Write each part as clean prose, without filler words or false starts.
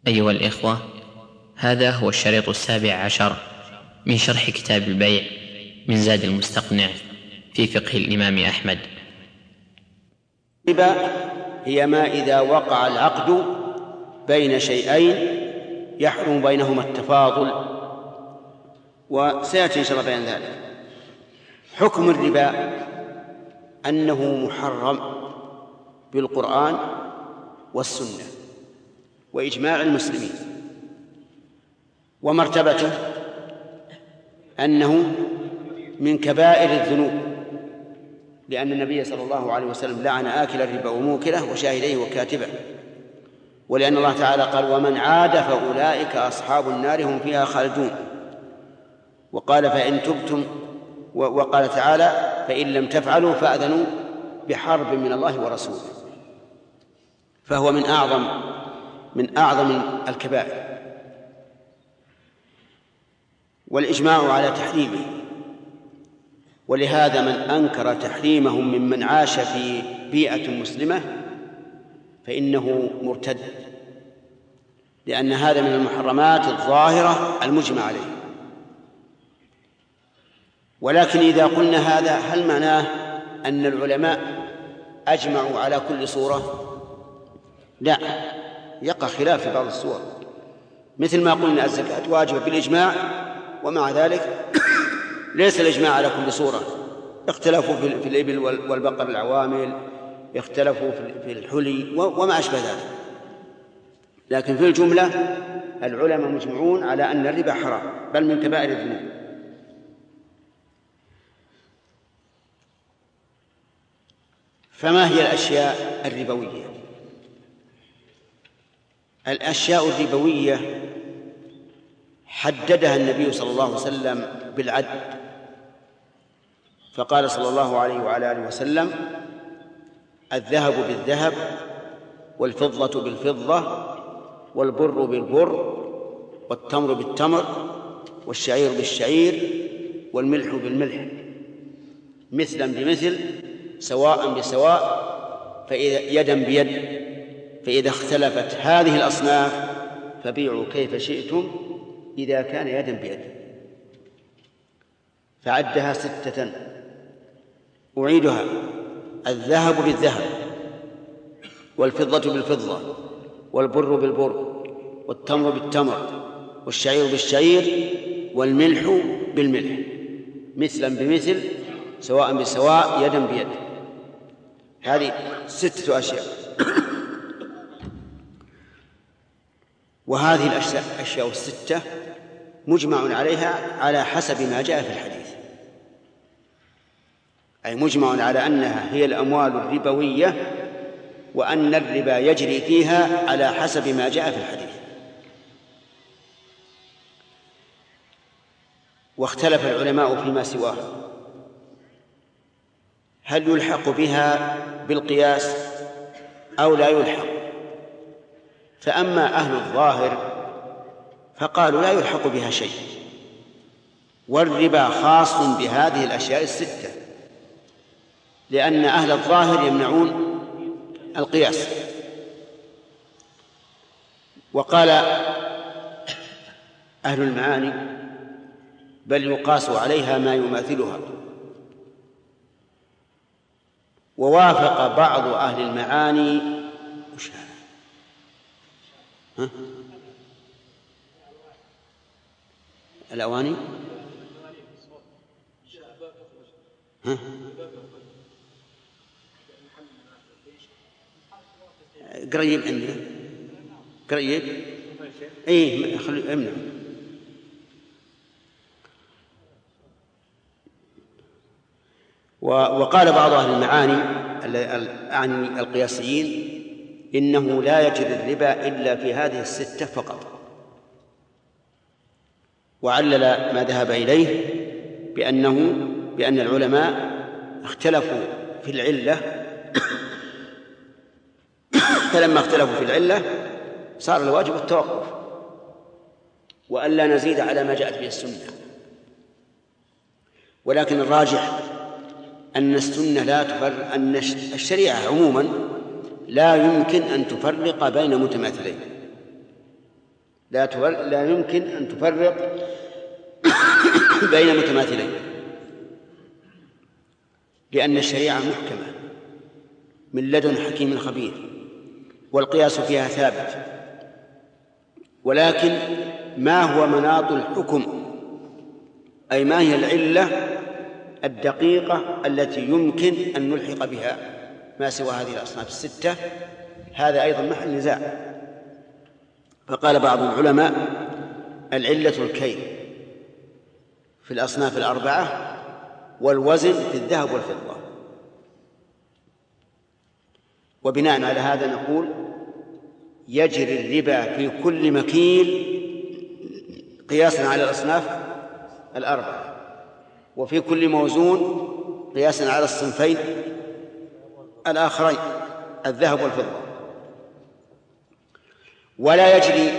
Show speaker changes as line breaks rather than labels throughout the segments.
أيها الإخوة، هذا هو الشريط 17 من شرح كتاب البيع من زاد المستقنع في فقه الإمام أحمد.
الربا هي ما إذا وقع العقد بين شيئين يحرم بينهما التفاضل، وسيأتي إن شاء الله بيان ذلك. حكم الربا أنه محرم بالقرآن والسنة وإجماع المسلمين، ومرتبته أنه من كبائر الذنوب، لأن النبي صلى الله عليه وسلم لعن آكل الربا وموكله وشاهديه وكاتبه، ولأن الله تعالى قال: ومن عاد فأولئك أصحاب النار هم فيها خالدون. وقال: فإن تبتم، وقال تعالى: فإن لم تفعلوا فأذنوا بحرب من الله ورسوله. فهو من أعظم الكبائر، والإجماع على تحريمه. ولهذا من أنكر تحريمه ممن عاش في بيئة مسلمة فإنه مرتد، لأن هذا من المحرمات الظاهرة المجمع عليه. ولكن إذا قلنا هذا، هل معناه أن العلماء أجمعوا على كل صورة؟ لا، يقع خلاف في بعض الصور، مثل ما قلنا الزكاة واجبة بالإجماع، ومع ذلك ليس الإجماع على كل صورة. اختلفوا في الإبل والبقر العوامل، اختلفوا في الحلي وما أشبه ذلك، لكن في الجملة العلماء مجمعون على أن الربا حرام، بل من كبائر الذنوب. فما هي الأشياء الربوية؟ الأشياء الربوية حددها النبي صلى الله عليه وسلم بالعد، فقال صلى الله عليه وعلى آله وسلم: الذهب بالذهب، والفضة بالفضة، والبر بالبر، والتمر بالتمر، والشعير بالشعير، والملح بالملح، مثلا بمثل، سواء بسواء، يدا بيد. فإذا اختلفت هذه الأصناف فبيعوا كيف شئتم إذا كان يدا بيد. فعدها 6، أعيدها: الذهب بالذهب، والفضة بالفضة، والبر بالبر، والتمر بالتمر، والشعير بالشعير، والملح بالملح، مثلا بمثل، سواء بسواء، يدا بيد. هذه 6 أشياء. وهذه الأشياء 6 مجمع عليها على حسب ما جاء في الحديث، أي مجمع على أنها هي الأموال الربوية، وأن الربا يجري فيها على حسب ما جاء في الحديث. واختلف العلماء فيما سواه، هل يلحق بها بالقياس أو لا يلحق؟ فأما أهل الظاهر فقالوا لا يلحق بها شيء، والربا خاص بهذه الأشياء 6، لأن أهل الظاهر يمنعون القياس. وقال أهل المعاني: بل يقاس عليها ما يماثلها. ووافق بعض أهل المعاني الأواني قريب عندنا، قريب، ايه خلي امنع. وقال بعض أهل المعاني عن القياسيين: إنه لا يجري الربا إلا في هذه 6 فقط. وعلل ما ذهب إليه بأن العلماء اختلفوا في العلة فلما اختلفوا في العلة صار الواجب التوقف، وألا نزيد على ما جاءت به السنة. ولكن الراجح أن السنة أن الشريعة عموما لا يمكن أن تفرق بين متماثلين، لا يمكن أن تفرق بين متماثلين، لأن الشريعة محكمة من لدن حكيم خبير، والقياس فيها ثابت. ولكن ما هو مناط الحكم، أي ما هي العلة الدقيقة التي يمكن أن نلحق بها ما سوى هذه الأصناف الستة؟ هذا أيضا محل نزاع. فقال بعض العلماء: العلة الكيل في الأصناف الأربعة، والوزن في الذهب والفضة. وبناء على هذا نقول: يجري الربا في كل مكيل قياسا على الأصناف الأربعة، وفي كل موزون قياسا على الصنفين الآخرين الذهب والفضة. ولا يجري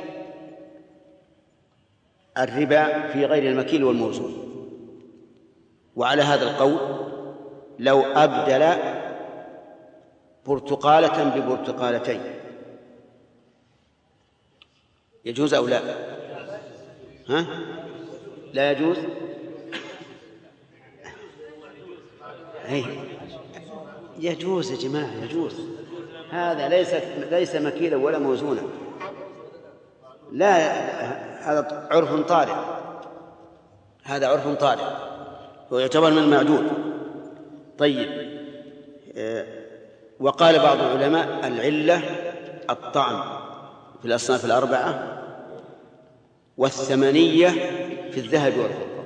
الربا في غير المكيل والموزون. وعلى هذا القول لو أبدل برتقالة ببرتقالتين يجوز أو لا؟ لا يجوز. يجوز يا جماعة، يجوز. هذا ليس مكيلا ولا موزونا، لا، هذا عرف طارئ، هذا عرف طارئ ويعتبر من المعدود. طيب، وقال بعض العلماء: العلة الطعم في الأصناف الأربعة، والثمنية في الذهب والفضة.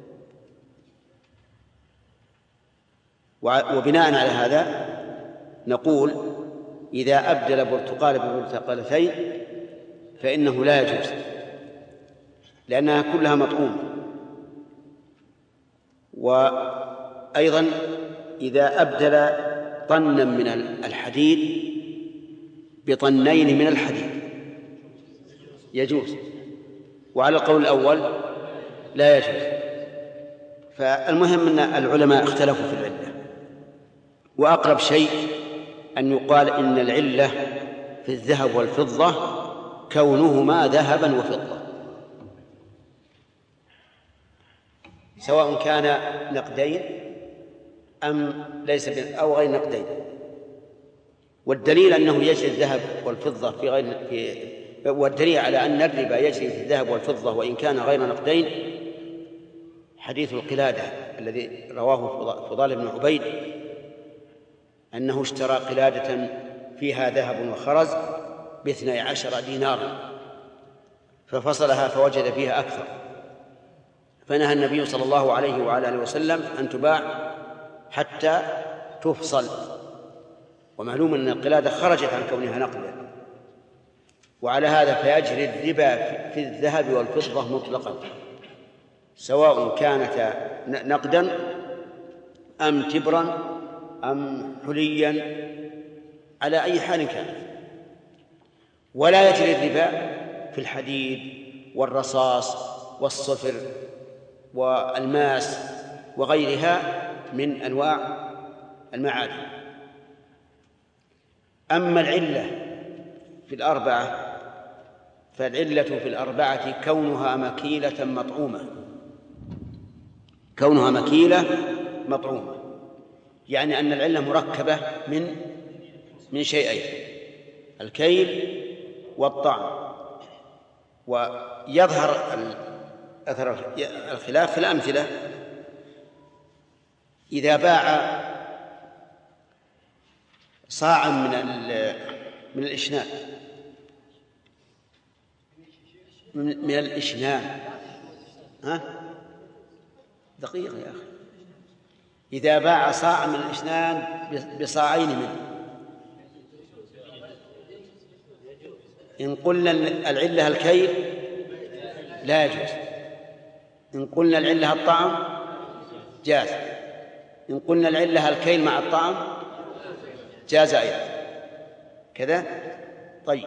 وبناء على هذا نقول: إذا أبدل برتقال ببرتقالتين فإنه لا يجوز، لأنها كلها مطعومة. وأيضا إذا أبدل طنا من الحديد بطنين من الحديد يجوز. وعلى القول الأول لا يجوز. فالمهم أن العلماء اختلفوا في العلة، وأقرب شيء أن يقال إن العلة في الذهب والفضة كونهما ذهبا وفضة، سواء كان نقدين أم ليس أو غير نقدين. والدليل أنه يجري الذهب والفضة والدليل على أن الربا يجري في الذهب والفضة وإن كان غير نقدين حديث القلادة الذي رواه فضال بن عبيد، أنه اشترى قلادة فيها ذهب وخرز ب12 دينارا، ففصلها فوجد فيها أكثر، فنهى النبي صلى الله عليه وعلى آله وسلم أن تباع حتى تفصل. ومعلوم أن القلادة خرجت عن كونها نقدا. وعلى هذا فيجري الربا في الذهب والفضة مطلقا، سواء كانت نقدا أم تبرا أم حليا، على أي حال كانت. ولا يجري الربا في الحديد والرصاص والصفر والماس وغيرها من أنواع المعادن. أما العلة في الأربعة فالعلة في الأربعة كونها مكيلة مطعومة، كونها مكيلة مطعومة، يعني أن العلة مركبة من شيئين: الكيل والطعم. ويظهر أثر الخلاف في الأمثلة. إذا باع صاعا من الإشنان من الإشنان دقيقة يا أخي، إذا باع صاعا من الإشنان بصاعين منه، إن قلنا العلة الكيل لا يجوز، إن قلنا العلة الطعم جاز، إن قلنا العلة الكيل مع الطعم جاز أيضا كذا. طيب،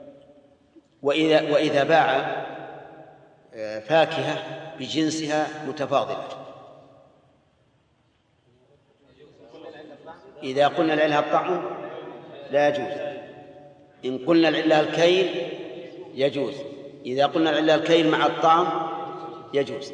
وإذا باع فاكهة بجنسها متفاضلة، إذا قلنا العلة الطعم لا يجوز، إن قلنا العلة الكيل يجوز، إذا قلنا العلة الكيل مع الطعم يجوز.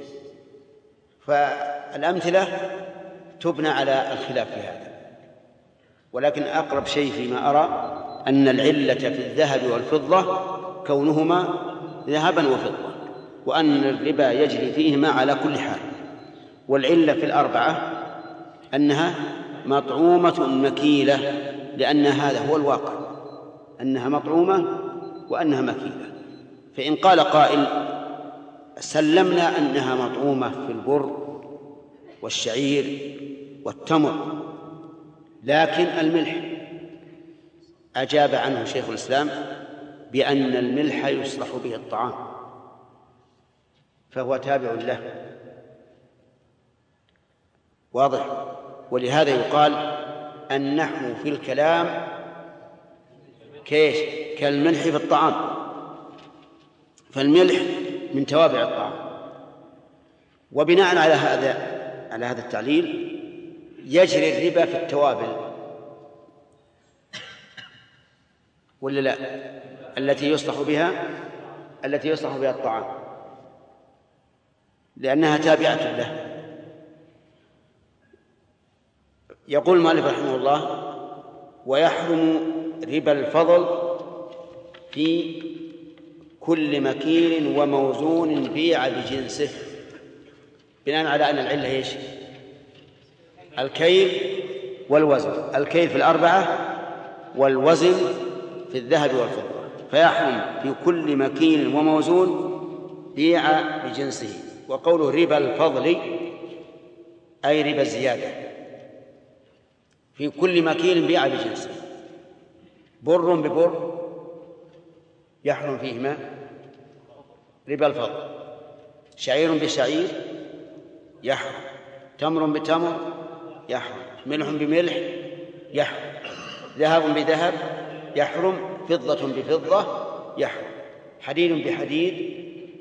فالأمثلة تبنى على الخلاف في هذا، ولكن أقرب شيء فيما أرى أن العلة في الذهب والفضة كونهما ذهبا وفضة، وأن الربا يجري فيهما على كل حال. والعلة في الأربعة أنها مطعومة مكيلة، لأن هذا هو الواقع، أنها مطعومة وأنها مكيلة. فإن قال قائل سلمنا أنها مطعومة في البر والشعير والتمر، لكن الملح أجاب عنه شيخ الإسلام بأن الملح يصلح به الطعام، فهو تابع له، واضح. ولهذا يقال النحو في الكلام كالملح في الطعام، فالملح من توابع الطعام. وبناء على هذا التعليل يجري الربا في التوابل ولا لا؟ التي يصلح بها الطعام، لأنها تابعة له. يقول المؤلف رحمه الله: ويحرم ربا الفضل في كل مكيل وموزون بيع بجنسه. بناء على أن العلة ايش؟ الكيل والوزن، الكيل في الأربعة والوزن في الذهب والفضة. فيحرم في كل مكيل وموزون بيع بجنسه. وقوله ربا الفضل أي ربا الزيادة، في كل مكيل بيع بجنسه. بر ببر يحرم فيهما ربا الفضل، شعير بشعير يحرم، تمر بتمر يحرم، ملح بملح يحرم، ذهب بذهب يحرم، فضة بفضة يحرم، حديد بحديد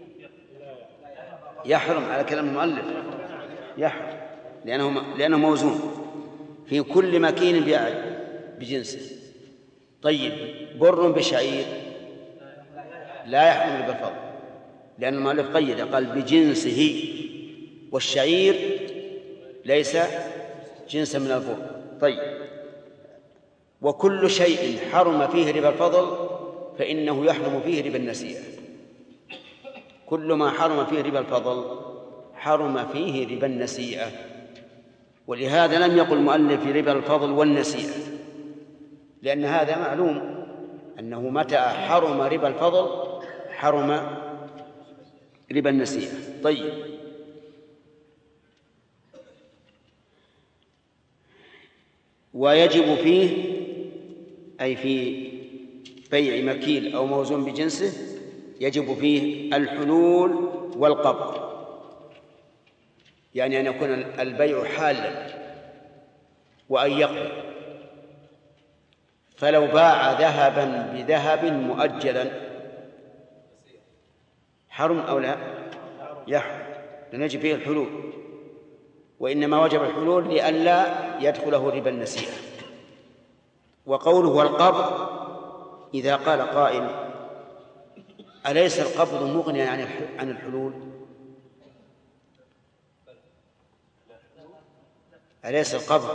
يحرم على كلام المؤلف، يحرم لأنه موزون. في كل مكين بيع بجنسه. طيب بر بشعير لا يحرم ربا الفضل، لأن المؤلف قيد قال بجنسه، والشعير ليس جنسا من البر. طيب وكل شيء حرم فيه ربا الفضل فإنه يحرم فيه ربا النسيئة. كل ما حرم فيه ربا الفضل حرم فيه ربا النسيئة. ولهذا لم يقل المؤلف ربا الفضل والنسيئة، لأن هذا معلوم أنه متى حرم ربا الفضل حرم ربا النسيئة. طيب ويجب فيه أي في بيع مكيل أو موزون بجنسه يجب فيه الحلول والقبض، يعني أن يكون البيع حالا وأن يقبض. فلو باع ذهبا بذهب مؤجلا حرم أو لا؟ يحرم، لأن يجب فيه الحلول، وإنما وجب الحلول لئلا يدخله ربا النسيئة. وقوله والقبض إذا قال قائل أليس القبض مغنيا عن الحلول؟ أليس القبض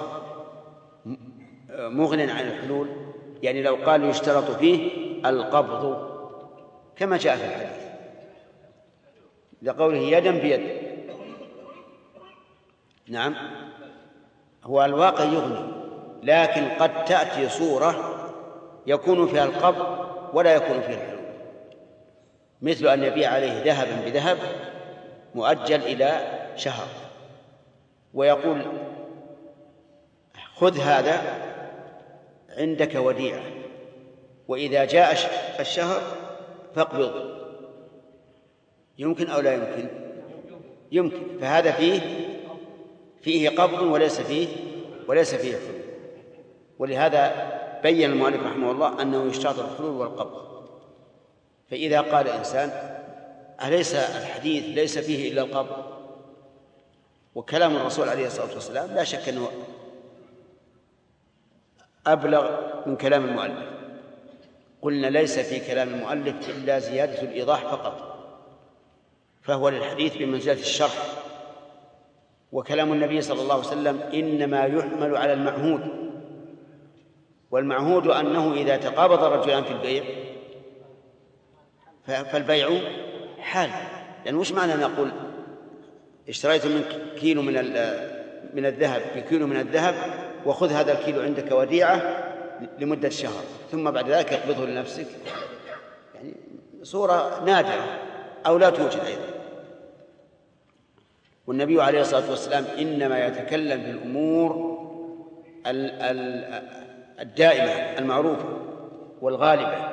مغنيا عن الحلول؟ يعني لو قال يشترط فيه القبض كما جاء في الحديث لقوله يدا بيد. نعم هو الواقع يغني، لكن قد تأتي صورة يكون فيها القبض ولا يكون فيها الحلول، مثل أن يبيع عليه ذهبا بذهب مؤجل إلى شهر ويقول خذ هذا عندك وديعة، وإذا جاء الشهر فاقبض. يمكن أو لا يمكن؟ يمكن. فهذا فيه قبض وليس فيه حلول. ولهذا بين المؤلف رحمه الله أنه يشترط الحلول والقبض. فإذا قال إنسان أليس الحديث ليس فيه إلا القبض، وكلام الرسول عليه الصلاة والسلام لا شك أنه أبلغ من كلام المؤلف، قلنا ليس في كلام المؤلف إلا زيادة الإيضاح فقط، فهو للحديث بمنزلة الشرح. وكلام النبي صلى الله عليه وسلم إنما يحمل على المعهود، والمعهود أنه إذا تقابض الرجلان في البيع فالبيع حال. يعني وش معنى نقول اشتريت منك كيلو من الذهب بكيلو من الذهب وخذ هذا الكيلو عندك وديعة لمدة شهر ثم بعد ذلك اقبضه لنفسك؟ يعني صورة نادرة أو لا توجد أيضا. والنبي عليه الصلاة والسلام إنما يتكلم في الأمور الدائمة المعروفة والغالبة.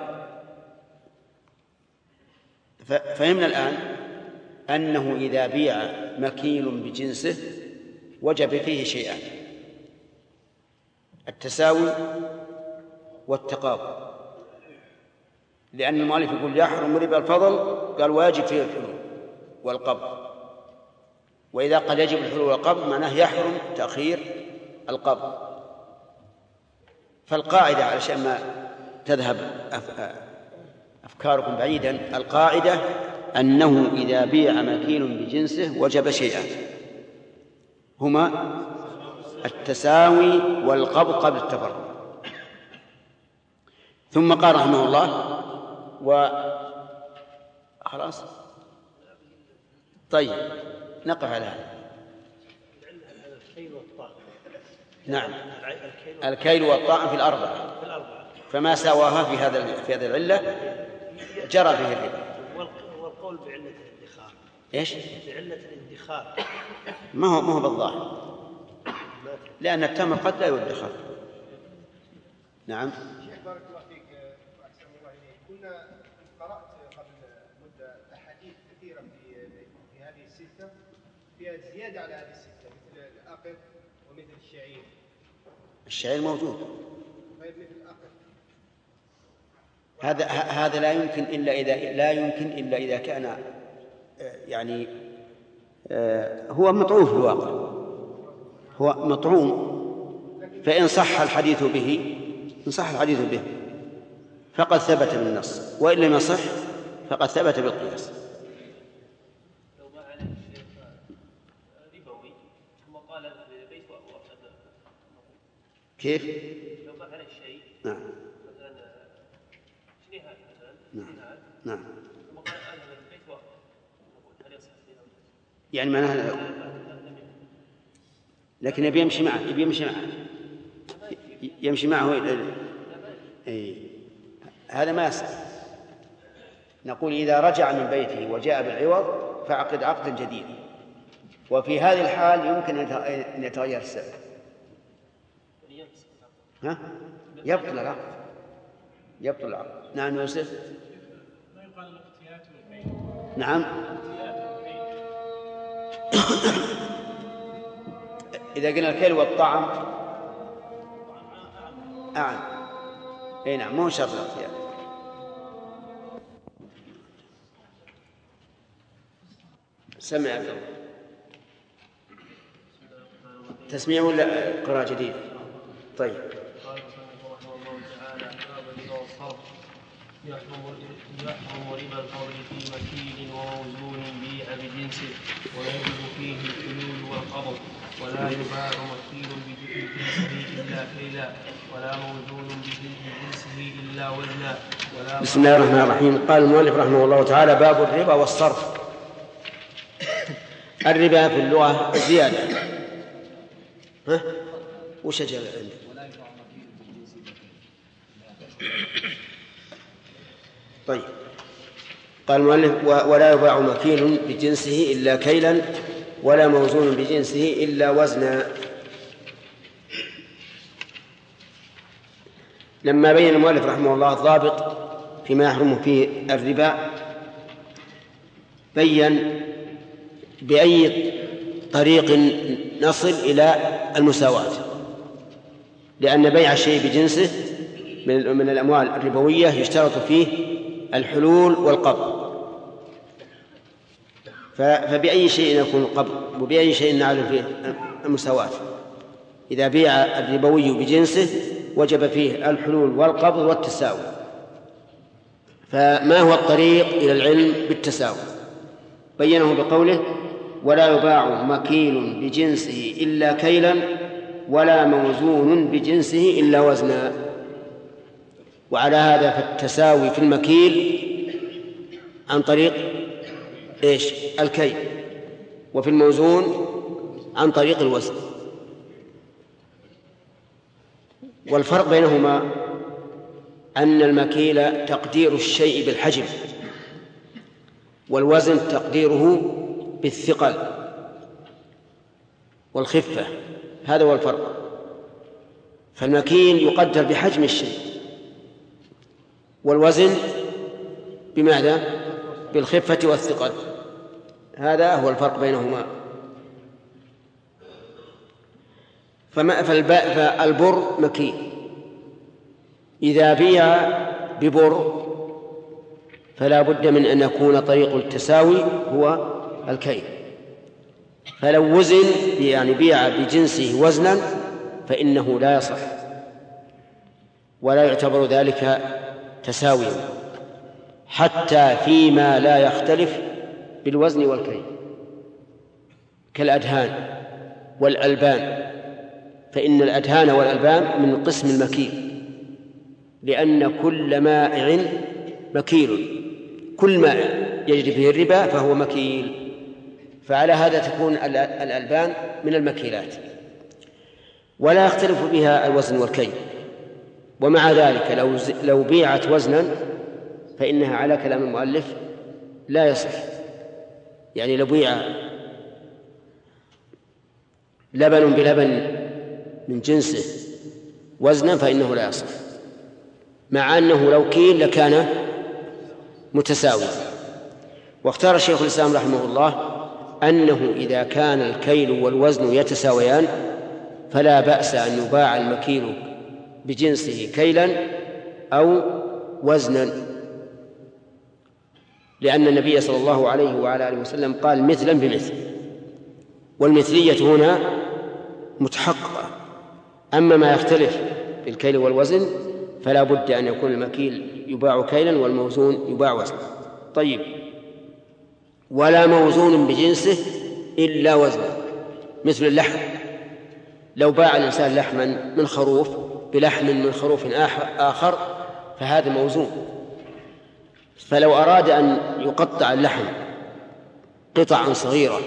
فهمنا الآن أنه إذا بيع مكيل بجنسه وجب فيه شيئان: التساوي والتقابل، لأن المؤلف يقول يحرم ربا الفضل، قال واجب فيه الحلول والقبض. وإذا قال يجب الحلول والقبض معناه يحرم تأخير القبض. فالقاعدة علشان ما تذهب أفكاركم بعيدا، القاعدة أنه إذا بيع مكيل بجنسه وجب شيئان هما التساوي والقبض قبل التفرق. ثم قال رحمه الله خلاص. طيب نقف على هذا. نعم، الكيل والطعن في الأربعة، فما سواها في هذه العلة جرى فيه الربا.
والقول بعلة الادخار
ايش؟
بعلة الادخار
ما هو بالظاهر، لأن التمر قد لا يدخر. نعم.
شيخ بارك الله فيك وأحسن الله إليك. كنا قرأت قبل مدة أحاديث كثيرة في هذه الستة فيها زيادة على هذه الستة، مثل الأقر ومثل الشعير.
الشعير موجود.
طيب مثل الأقر
هذا لا يمكن إلا إذا كان يعني هو مطعوم في الواقع، هو مطعوم، فإن صح الحديث به فقد ثبت بالنص، وإن لم يصح فقد ثبت بالقياس.
لو باع عليه الشيء ربوي ثم قال بيت
كيف؟
لو باع عليه شيء
نعم
مثلا شنيهات
نعم نعم
ثم قال أنا البيت هل يصح فيه؟
يعني معناها لكن يبي يمشي معه هذا ما يصح. نقول إذا رجع من بيته وجاء بالعوض فعقد عقدا جديدا، وفي هذه الحال يمكن أن يتغير السبب. يبطل العقد. نعم يوسف.
ما يقال الاقتيات والبيع.
نعم. إذا قلنا الكيل والطعم أعلم. أي نعم، مو شرط الاقتيات. سمع عبد الله. تسميع ولا قراءة جديد؟ طيب.
قال رحمه الله تعالى: باب الربا والصرف. يحرم ربا الفضل في مكيل وموزون بيع بجنسه، ويجب فيه الحلول والقبض، ولا يباع مكيل بجنسه إلا كيلا، ولا موزون بجنسه إلا وزنا.
بسم الله الرحمن الرحيم. قال المؤلف رحمه الله تعالى: باب الربا والصرف. الربا في اللغة زيادة. وش جاء عندك؟ طيب. قال المؤلف: ولا يباع مكيل بجنسه إلا كيلا، ولا موزون بجنسه إلا وزنا. لما بين المؤلف رحمه الله الضابط فيما يحرم فيه الربا، بين بأي طريق نصل إلى المساواة، لأن بيع الشيء بجنسه من الأموال الربوية يشترط فيه الحلول والقبض. فبأي شيء يكون القبض وبأي شيء نعلم فيه المساواة؟ إذا بيع الربوي بجنسه وجب فيه الحلول والقبض والتساوي. فما هو الطريق إلى العلم بالتساوي؟ بينه بقوله: ولا يباع مكيل بجنسه إلا كيلا ولا موزون بجنسه إلا وزنا. وعلى هذا فالتساوي في المكيل عن طريق إيش؟ الكيل، وفي الموزون عن طريق الوزن. والفرق بينهما أن المكيل تقدير الشيء بالحجم، والوزن تقديره بالثقل والخفة. هذا هو الفرق. فالمكيل يقدر بحجم الشيء، والوزن بماذا؟ بالخفة والثقل. هذا هو الفرق بينهما. فالبر مكيل، إذا بيع ببر فلا بد من أن يكون طريق التساوي هو الكيل. فلو وزن يعني بيع بجنسه وزنا فإنه لا يصح ولا يعتبر ذلك تساويا، حتى فيما لا يختلف بالوزن والكيل كالأدهان والألبان، فإن الأدهان والألبان من قسم المكيل، لأن كل مائع مكيل، كل مائع يجري فيه الربا فهو مكيل. فعلى هذا تكون الألبان من المكيلات ولا يختلف بها الوزن والكيل. ومع ذلك لو بيعت وزنا فإنها على كلام المؤلف لا يصح. يعني لو بيع لبن بلبن من جنسه وزنا فإنه لا يصح، مع أنه لو كيل لكان متساويا. واختار شيخ الإسلام رحمه الله أنه إذا كان الكيل والوزن يتساويان فلا بأس أن يباع المكيل بجنسه كيلا أو وزنا، لأن النبي صلى الله عليه وعلى آله وسلم قال مثلا بمثل، والمثلية هنا متحققة. أما ما يختلف بالكيل والوزن فلا بد أن يكون المكيل يباع كيلا والموزون يباع وزنا. طيب، ولا موزون بجنسه إلا وزنا، مثل اللحم. لو باع الإنسان لحما من خروف بلحم من خروف آخر فهذا موزون. فلو أراد أن يقطع اللحم قطعا صغيرة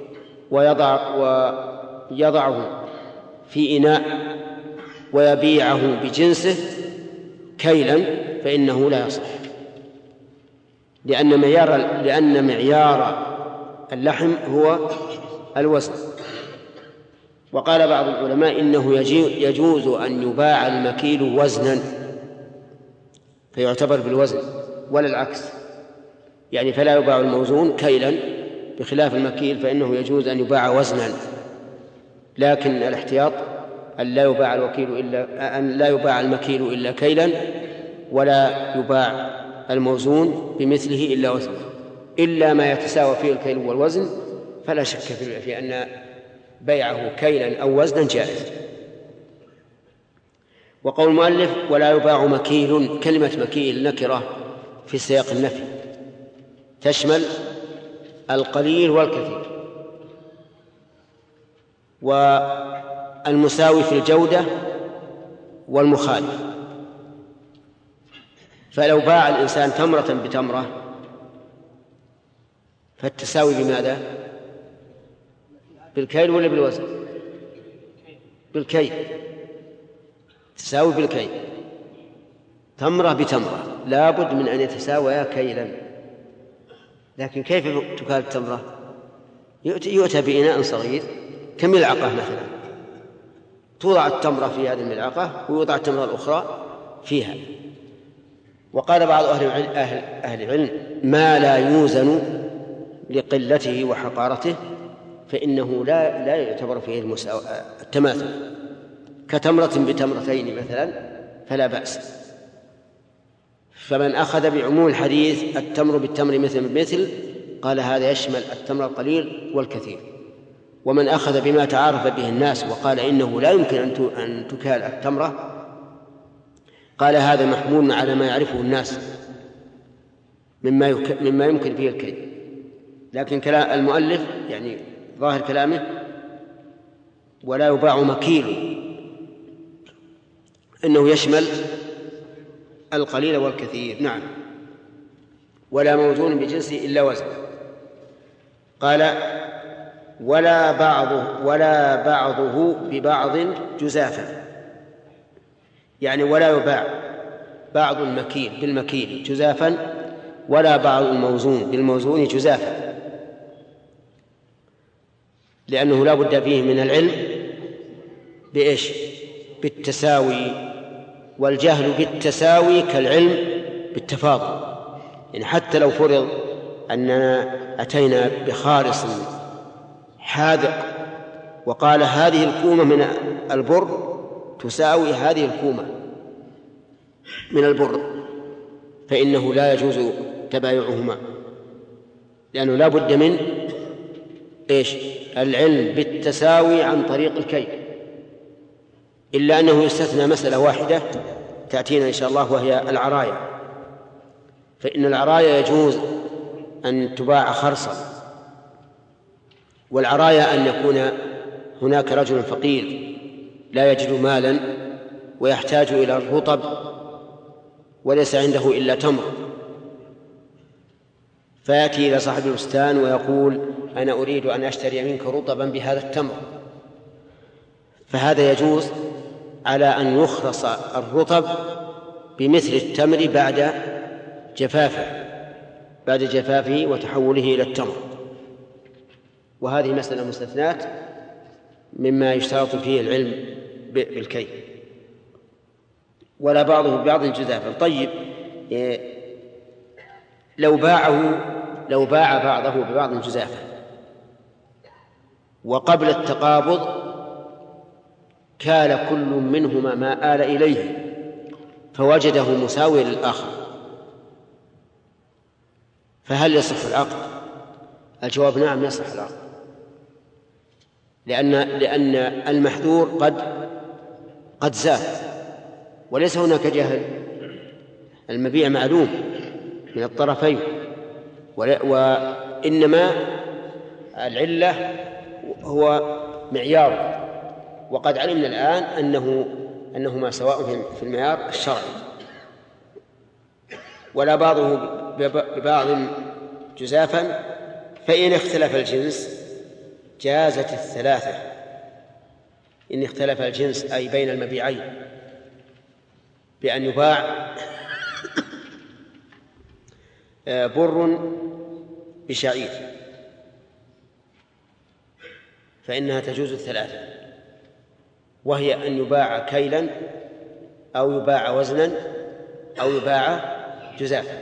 ويضعه في إناء ويبيعه بجنسه كيلا فإنه لا يصح، لأن معيار اللحم هو الوزن. وقال بعض العلماء إنه يجوز أن يباع المكيل وزنا فيعتبر بالوزن ولا العكس، يعني فلا يباع الموزون كيلا بخلاف المكيل فإنه يجوز أن يباع وزنا. لكن الاحتياط أن لا يباع المكيل إلا كيلا ولا يباع الموزون بمثله إلا وزنا، إلا ما يتساوى فيه الكيل والوزن فلا شك في أن بيعه كيلا أو وزنا جائز. وقول المؤلف ولا يباع مكيل، كلمة مكيل نكرة في سياق النفي تشمل القليل والكثير، والمساوي في الجودة والمخالف. فلو باع الإنسان تمرة بتمرة فالتساوي بماذا؟ بالكيل ولا بالوزن؟ بالكيل، تساوي بالكيل. تمرة بتمرة لا بد من أن يتساويا كيلا. لكن كيف تكال التمرة؟ يؤتى بإناء صغير كملعقة مثلا، توضع التمرة في هذه الملعقة ويوضع التمرة الأخرى فيها. وقال بعض أهل العلم ما لا يوزن لقلته وحقارته فإنه لا يعتبر فيه التماثل، كتمرة بتمرتين مثلا فلا بأس. فمن أخذ بعموم الحديث التمر بالتمر مثل بمثل قال هذا يشمل التمر القليل والكثير. ومن أخذ بما تعارف به الناس وقال إنه لا يمكن أن تكال التمرة قال هذا محمول على ما يعرفه الناس مما يمكن فيه الكيل. لكن كلام المؤلف يعني ظاهر كلامه ولا يباع مكيل إنه يشمل القليل والكثير. نعم. ولا موزون بجنسه إلا وزن. قال ولا بعضه ببعض جزافا، يعني ولا يباع بعض المكيل بالمكيل جزافا ولا بعض الموزون بالموزون جزافا، لأنه لا بد فيه من العلم بإيش؟ بالتساوي، والجهل بالتساوي كالعلم بالتفاضل. يعني حتى لو فرض أننا أتينا بخالص حاذق وقال هذه الكومة من البر تساوي هذه الكومة من البر، فإنه لا يجوز تبايعهما، لأنه لا بد من إيش؟ العلم بالتساوي عن طريق الكيل، إلا أنه يستثنى مسألة واحدة تأتينا إن شاء الله، وهي العرايا. فإن العرايا يجوز أن تباع خرصا، والعرايا أن يكون هناك رجل فقير لا يجد مالا ويحتاج إلى الرطب وليس عنده إلا تمر، فيأتي إلى صاحب البستان ويقول أنا أريد أن أشتري منك رطبا بهذا التمر، فهذا يجوز على أن يخرص الرطب بمثل التمر بعد جفافه وتحوله إلى التمر. وهذه مسألة مستثنات مما يشترط فيه العلم بالكيل. ولا بعضه ببعض جزافا. طيب، لو باع بعضه ببعض جزافا وقبل التقابض كال كل منهما ما آل إليه فوجده مساوي للآخر، فهل يصح العقد؟ الجواب نعم يصح العقد، لأن المحذور قد زاد وليس هناك جهل، المبيع معلوم من الطرفين، وإنما العلة هو معيار، وقد علمنا الآن أنهما سواء في المعيار الشرعي. ولا بعضه ببعض جزافا، فإن اختلف الجنس جازت الثلاثة. إن اختلف الجنس أي بين المبيعين، بأن يباع بر بشعير فإنها تجوز الثلاثة، وهي أن يباع كيلا أو يباع وزنا أو يباع جزافا.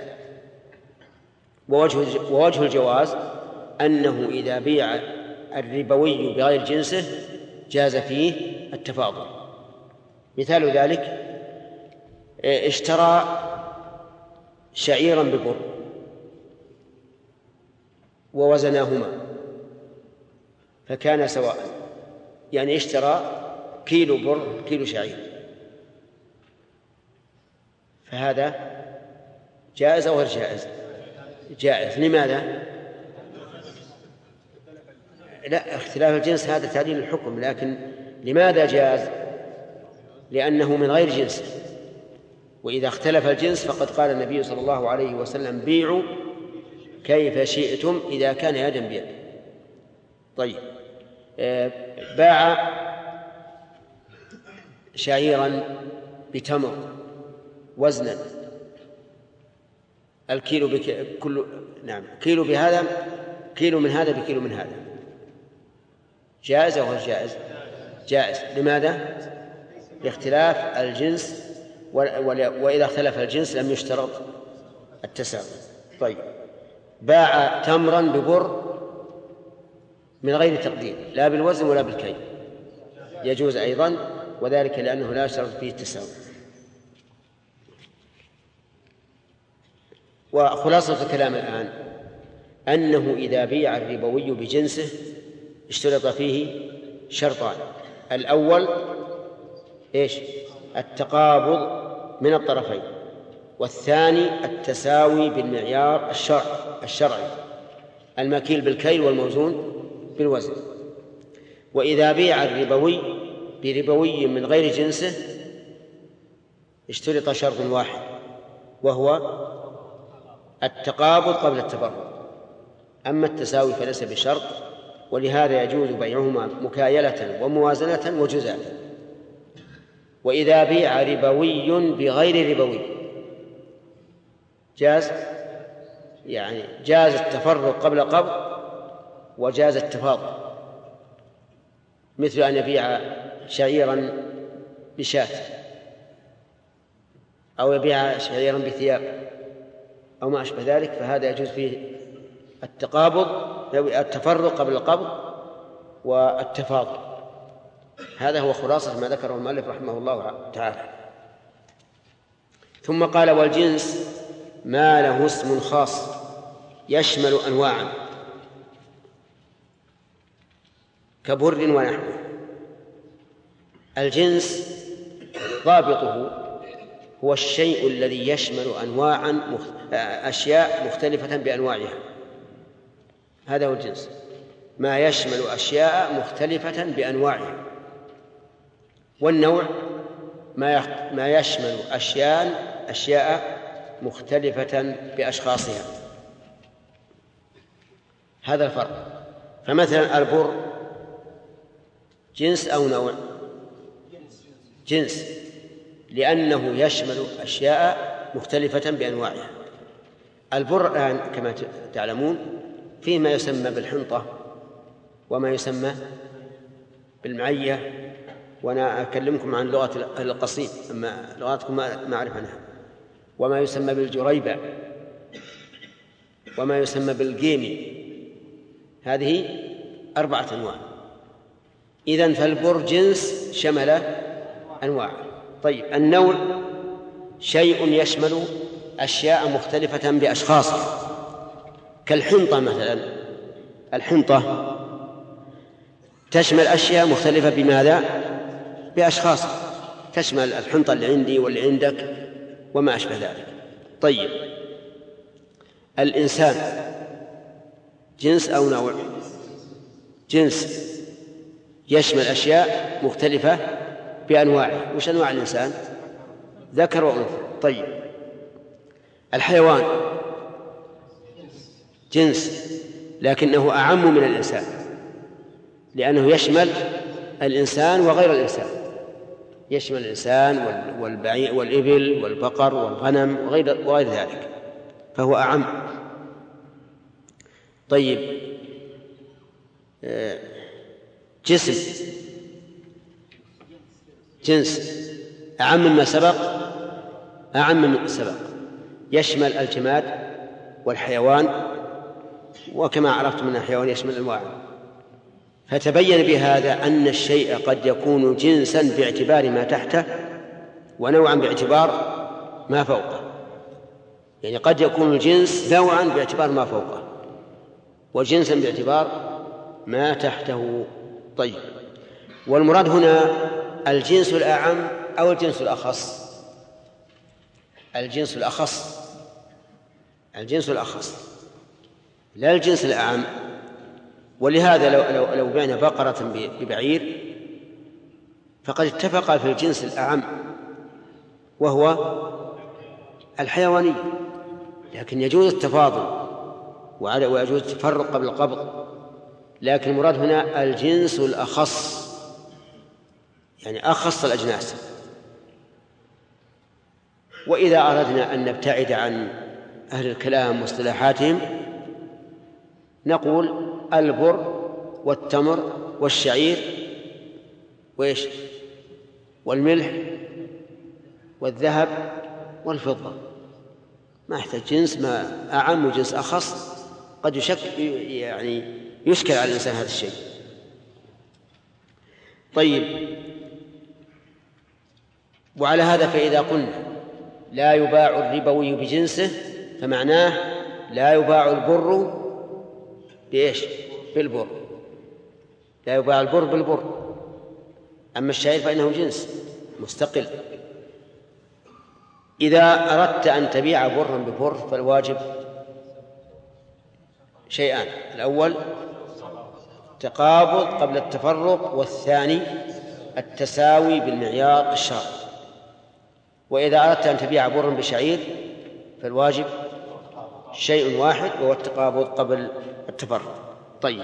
ووجه الجواز أنه إذا بيع الربوي بغير جنسه جاز فيه التفاضل. مثال ذلك اشترى شعيرا ببر ووزناهما فكان سواء، يعني اشترى كيلو بر كيلو شعير، فهذا جائز أو غير جائز؟ جائز. لماذا؟ لا، اختلاف الجنس هذا تعديل الحكم، لكن لماذا جاز؟ لأنه من غير جنس، وإذا اختلف الجنس فقد قال النبي صلى الله عليه وسلم بيعوا كيف شئتم إذا كان يدا بيد. طيب، باع شعيرا بتمر وزنا، الكيلو كيلو بهذا، كيلو من هذا بكيلو من هذا، جائز أو غير جائز؟ جائز. لماذا؟ لاختلاف الجنس، وإذا اختلف الجنس لم يشترط التساوي. طيب، باع تمرا ببر من غير تقدير لا بالوزن ولا بالكيل، يجوز أيضا، وذلك لأنه لا يشترط فيه التساوي. وخلاصة الكلام الآن أنه إذا بيع الربوي بجنسه اشترط فيه شرطان: الأول إيش؟ التقابض من الطرفين، والثاني التساوي بالمعيار الشرعي المكيل بالكيل والموزون بالوزن. وإذا بيع الربوي بربوي من غير جنسه اشترط شرط واحد وهو التقابض قبل التبرع، أما التساوي فليس بشرط، ولهذا يجوز بيعهما مكايلة وموازنة وجزاء. وإذا بيع ربوي بغير ربوي جاز التفرق قبل قبض وجاز التفاضل، مثل أن يبيع شعيرا بشاة أو يبيع شعيرا بثياب أو ما أشبه ذلك، فهذا يجوز فيه التفرق قبل القبض والتفاضل. هذا هو خلاصة ما ذكره المؤلف رحمه الله تعالى. ثم قال: والجنس ما له اسم خاص يشمل أنواعا كبر ونحوه. الجنس ضابطه هو الشيء الذي يشمل أشياء مختلفة بأنواعها، هذا هو الجنس، ما يشمل أشياء مختلفة بأنواعها. والنوع ما يشمل أشياء مختلفة بأشخاصها، هذا الفرق. فمثلا البر جنس أو نوع؟ جنس، لأنه يشمل أشياء مختلفة بأنواعها. البر الآن كما تعلمون فيه ما يسمى بالحنطة وما يسمى بالمعية، وأنا أكلمكم عن لغة أهل القصيم، أما لغاتكم ما أعرف عنها. وما يسمى بالجريبة وما يسمى بالقيمي، هذه 4 أنواع. إذن فالبر جنس شمل أنواع. طيب النوع شيء يشمل أشياء مختلفة بأشخاصها، كالحنطة مثلا. الحنطة تشمل أشياء مختلفة بماذا؟ بأشخاصها، تشمل الحنطة اللي عندي واللي عندك وما أشبه ذلك. طيب الإنسان جنس أو نوع؟ جنس، يشمل أشياء مختلفة بأنواعه. وش أنواع الإنسان؟ ذكر وأنثى. طيب الحيوان جنس، لكنه أعم من الإنسان، لأنه يشمل الإنسان وغير الإنسان، يشمل الإنسان والإبل والبقر والغنم وغير ذلك، فهو أعم. طيب جسم جنس أعم مما سبق، يشمل الجماد والحيوان، وكما عرفت من الحيوان يشمل الأنواع. فتبين بهذا أن الشيء قد يكون جنسا باعتبار ما تحته ونوعا باعتبار ما فوقه، يعني قد يكون الجنس نوعا باعتبار ما فوقه وجنسا باعتبار ما تحته. طيب والمراد هنا الجنس الأعم أو الجنس الأخص؟ الجنس الأخص لا الجنس الأعم. ولهذا لو بعنا بقرة ببعير فقد اتفق في الجنس الأعم وهو الحيواني، لكن يجوز التفاضل ويجوز التفرق قبل القبض. لكن المراد هنا الجنس الأخص، يعني أخص الأجناس. وإذا أردنا أن نبتعد عن أهل الكلام واصطلاحاتهم نقول البر والتمر والشعير والملح والذهب والفضة، ما يحتاج جنس ما أعم وجنس أخص، قد يشكل على الإنسان هذا الشيء. طيب وعلى هذا فإذا قلنا لا يباع الربوي بجنسه فمعناه لا يباع البر بالبر، لا يباع البر بالبر. أما الشعير فإنه جنس مستقل. إذا أردت أن تبيع برا ببر فالواجب شيئان: الأول تقابض قبل التفرق، والثاني التساوي بالمعيار الشرعي. وإذا أردت أن تبيع برا بشعير فالواجب شيء واحد وهو التقابض قبل التفرق. طيب،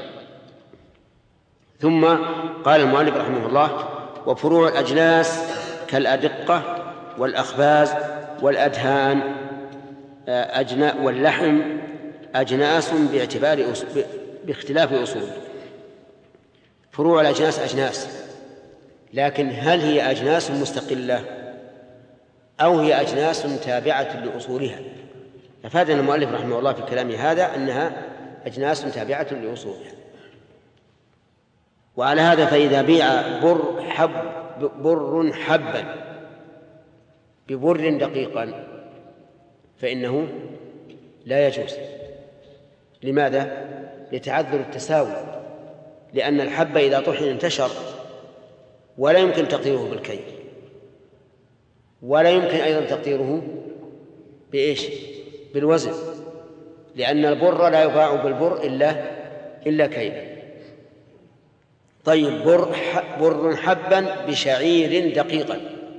ثم قال المؤلف رحمه الله: وفروع الأجناس كالأدقة والأخباز والأدهان واللحم أجناس باختلاف أصول. فروع الأجناس أجناس، لكن هل هي أجناس مستقلة أو هي أجناس تابعة لأصولها؟ أفادنا المؤلف رحمه الله في كلامه هذا أنها أجناس تابعة لأصولها. وعلى هذا فإذا بيع بر حبا ببر دقيقا فإنه لا يجوز. لماذا؟ لتعذر التساوي، لأن الحب إذا طحن انتشر ولا يمكن تقديره بالكيل، ولا يمكن أيضا تقديره بإيش؟ بالوزن، لأن البر لا يباع بالبر إلا كيلا. طيب، بر حبا بشعير دقيقا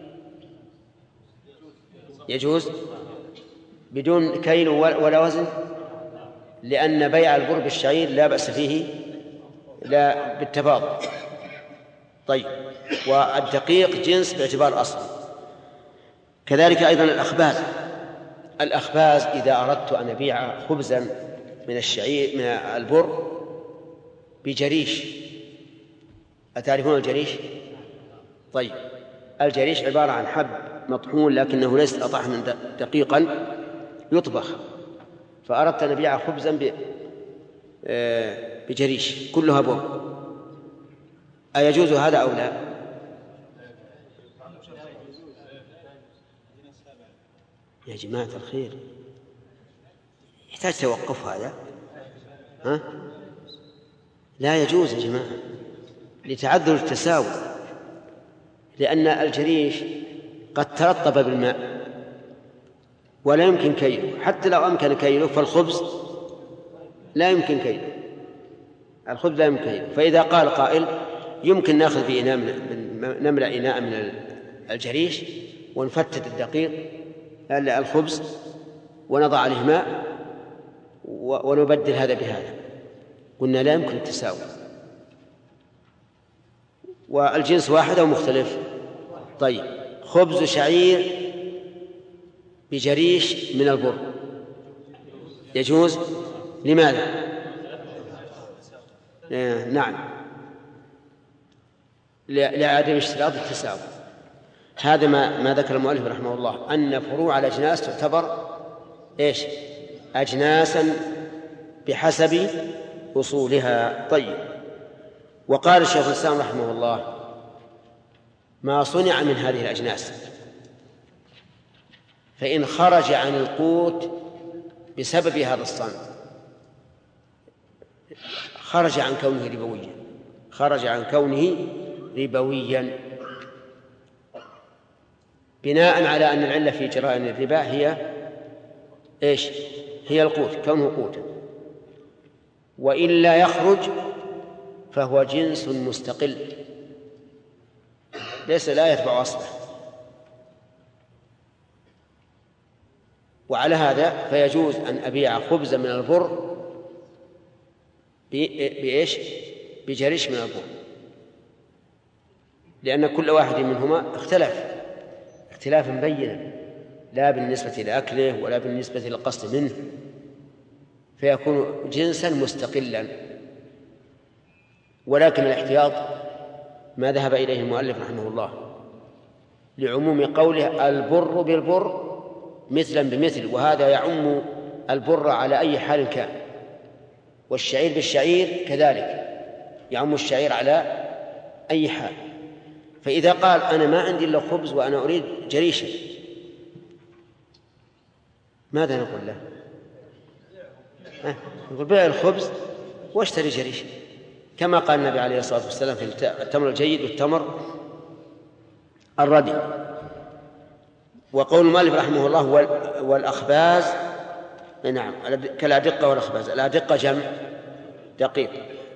يجوز بدون كيل ولا وزن، لأن بيع البر بالشعير لا بأس فيه لا بالتفاضل. طيب، والدقيق جنس باعتبار أصل. كذلك أيضا الأخباز إذا أردت أن أبيع خبزا من الشعير من البر بجريش. أتعرفون الجريش؟ طيب، الجريش عبارة عن حب مطحون لكنه ليس طحنا دقيقا يطبخ، فأردت أن أبيع خبزا بجريش كلها بر، أيجوز هذا أو لا؟ يا جماعة الخير، يحتاج توقف هذا. لا يجوز يا جماعة لتعذر التساوي، لأن الجريش قد ترطب بالماء ولا يمكن كيله، حتى لو أمكن كيله فالخبز لا يمكن كيله، الخبز لا يمكن كيله. فإذا قال قائل يمكن نأخذ بإناء نملأ إناء من الجريش ونفتت الدقيق الخبز ونضع عليه ماء ونبدل هذا بهذا، قلنا لا يمكن التساوي، والجنس واحد أو مختلف. طيب، خبز شعير بجريش من البر يجوز. لماذا؟ نعم، لعدم اشتراط التساوي. هذا ما ذكر المؤلف رحمه الله، أن فروع الأجناس تعتبر إيش؟ أجناسا بحسب أصولها. طيب، وقال الشيخ الإسلام رحمه الله: ما صنع من هذه الأجناس فإن خرج عن القوت بسبب هذا الصنع خرج عن كونه ربويا، بناء على أن العلة في جراء الربا هي إيش؟ هي القوت، كونه قوتا. وإلا يخرج فهو جنس مستقل ليس لا يتبع أصله. وعلى هذا فيجوز أن أبيع خبزا من البر بإيش؟ بجريش من البر، لأن كل واحد منهما اختلافا بينا، لا بالنسبة لأكله ولا بالنسبة للقصد منه، فيكون جنسا مستقلا. ولكن الاحتياط ما ذهب إليه المؤلف رحمه الله لعموم قوله البر بالبر مثلا بمثل، وهذا يعم البر على أي حال كان، والشعير بالشعير كذلك يعم الشعير على أي حال. فإذا قال أنا ما عندي إلا خبز وأنا أريد جريشا، ماذا نقول له؟ نقول بيع الخبز واشتري جريشا، كما قال النبي عليه الصلاة والسلام في التمر الجيد والتمر الردي. وقول المؤلف رحمه الله والأخباز، نعم، كالأدقة والأخباز. الأدقة جمع دقيق،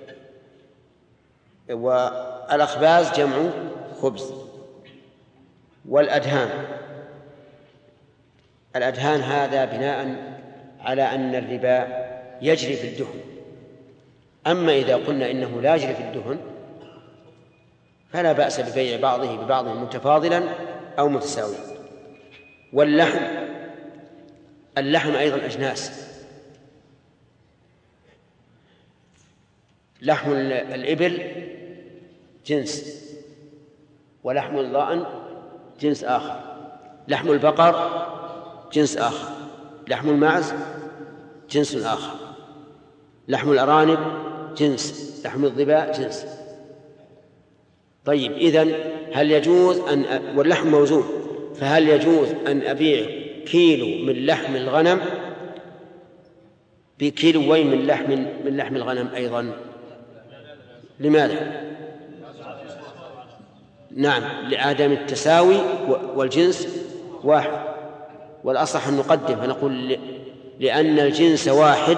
والأخباز جمع خبز. والأدهان، الأدهان هذا بناء على أن الربا يجري في الدهن. أما إذا قلنا إنه لا يجري في الدهن فلا بأس ببيع بعضه ببعض متفاضلا أو متساويا. واللحم، اللحم أيضا أجناس. لحم الإبل جنس، ولحم الضأن جنس آخر، لحم البقر جنس آخر، لحم الماعز جنس آخر، لحم الأرانب جنس، لحم الظباء جنس. طيب، إذن هل يجوز واللحم موزون، فهل يجوز أن أبيع كيلو من لحم الغنم بكيلوين من لحم الغنم أيضا؟ لماذا؟ نعم، لعدم التساوي والجنس واحد. والأصح أن نقدم فنقول لأن الجنس واحد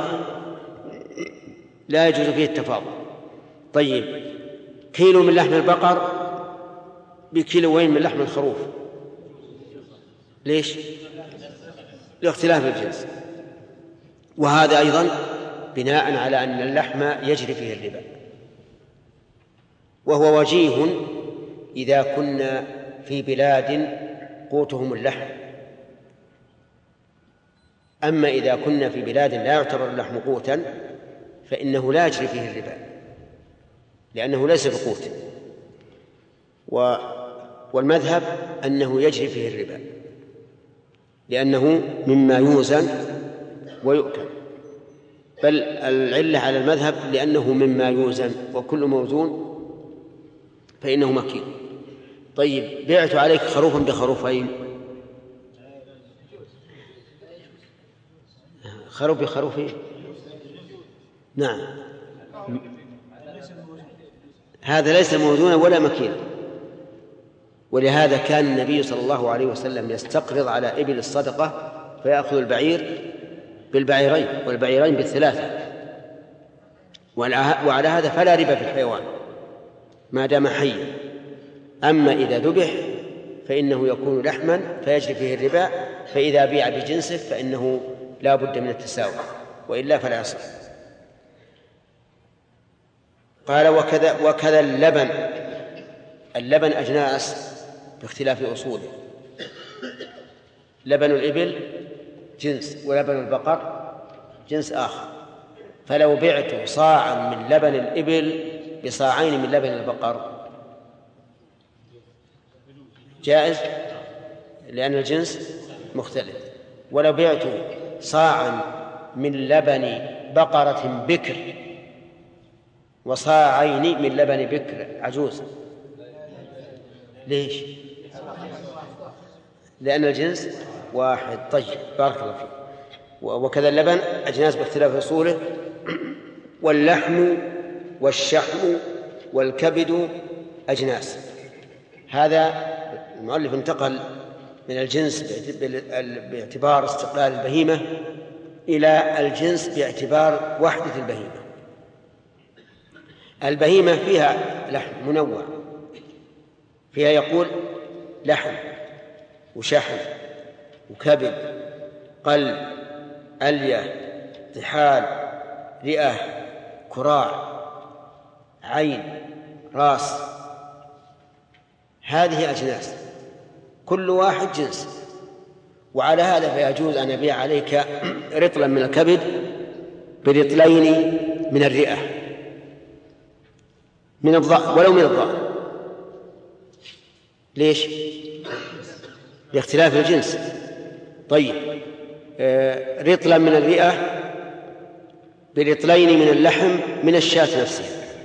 لا يجوز فيه التفاضل. طيب، كيلو من لحم البقر بكيلوين من لحم الخروف، ليش؟ لاختلاف الجنس. وهذا أيضا بناء على أن اللحم يجري فيه الربا، وهو وجيه إذا كنا في بلاد قوتهم اللحم. أما إذا كنا في بلاد لا يعتبر اللحم قوتا فإنه لا يجري فيه الربا، لأنه ليس بقوت. والمذهب أنه يجري فيه الربا، لأنه مما يوزن ويؤكل. بل العلة على المذهب لأنه مما يوزن، وكل موزون فإنه مكيل. طيب، بعت عليك خروفا بخروفين، خروف بخروفين، نعم، هذا ليس موزونا ولا مكيلا. ولهذا كان النبي صلى الله عليه وسلم يستقرض على إبل الصدقة فيأخذ البعير بالبعيرين والبعيرين بالثلاثة. وعلى هذا فلا ربا في الحيوان ما دام حيا. أما إذا ذبح فإنه يكون لحما فيجري فيه الربا، فإذا بيع بجنسه فإنه لا بد من التساوي، وإلا فلا يصح. قال وكذا اللبن أجناس باختلاف أصوله. لبن الإبل جنس، ولبن البقر جنس آخر. فلو بعت صاعا من لبن الإبل بصاعين من لبن البقر جائز، لأن الجنس مختلف. ولو بعت صاعا من لبن بقرة بكر وصاعين من لبن بكر عجوز، ليش؟ لأن الجنس واحد. طيب، بارك الله فيك. وكذا اللبن أجناس باختلاف أصوله. واللحم والشحم والكبد أجناس. هذا المؤلف انتقل من الجنس باعتبار استقلال البهيمة إلى الجنس باعتبار وحدة البهيمة. البهيمة فيها لحم منوع، فيها يقول لحم وشحم وكبد، قلب، ألية، طحال، رئة، كراع، عين، راس. هذه أجناس كل واحد جنس. وعلى هذا فيجوز أن يبيع عليك رطلا من الكبد برطلين من الرئة من الضأن ولو من الضأن. ليش؟ لاختلاف الجنس. طيب، رطلا من الرئة برطلين من اللحم من الشاة نفسها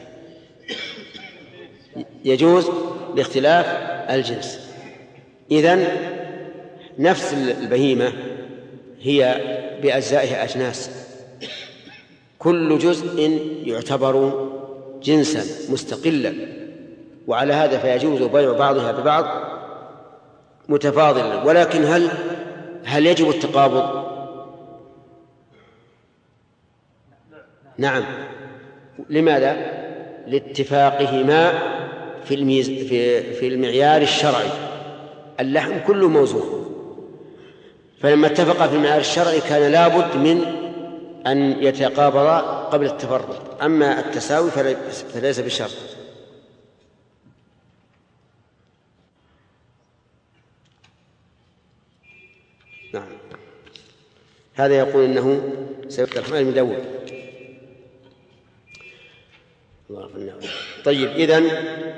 يجوز لاختلاف الجنس. إذن نفس البهيمة هي بأجزائها أجناس، كل جزء يعتبر جنسا مستقلا. وعلى هذا فيجوز بيع بعضها ببعض متفاضلا، ولكن هل يجب التقابض؟ نعم. لماذا؟ لاتفاقهما في المعيار الشرعي. اللحم كله موزون، فلما اتفق في المعيار الشرعي كان لابد من أن يتقابضا قبل التفرق. أما التساوي فليس بشرط. نعم. هذا يقول إنه سيد الرحمن المدور. طيب، إذن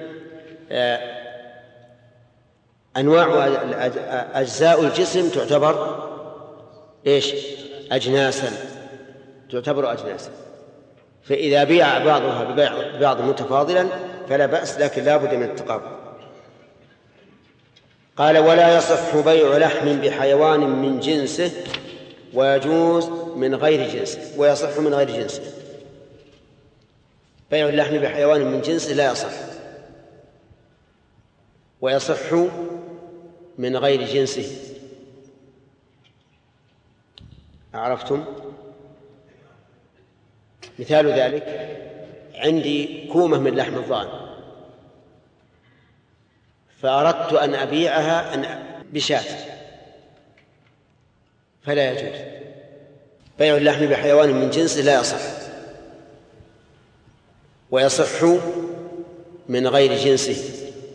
أنواع أجزاء الجسم تعتبر إيش؟ أجناسا، تعتبر أجناسا. فإذا بيع بعضها ببعض متفاضلا فلا بأس، لكن لا بد من التقابل. قال: ولا يصح بيع لحم بحيوان من جنسه ويجوز من غير جنسه. ويصح من غير جنسه. بيع اللحم بحيوان من جنسه لا يصح، ويصح من غير جنسه. عرفتم؟ مثال ذلك: عندي كومة من لحم الضأن فأردت أن أبيعها بشاة، فلا يجوز. بيع اللحم بحيوان من جنسه لا يصح، ويصح من غير جنسه.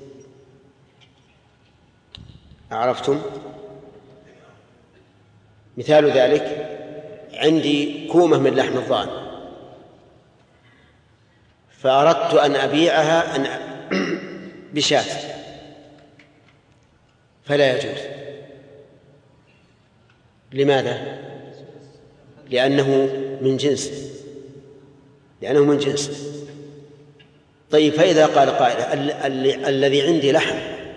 عرفتم؟ مثال ذلك: عندي كومة من لحم الضأن فأردت أن أبيعها بشاة، فلا يجوز. لماذا؟ لأنه من جنس. طيب، فإذا قال قائل: الذي عندي لحم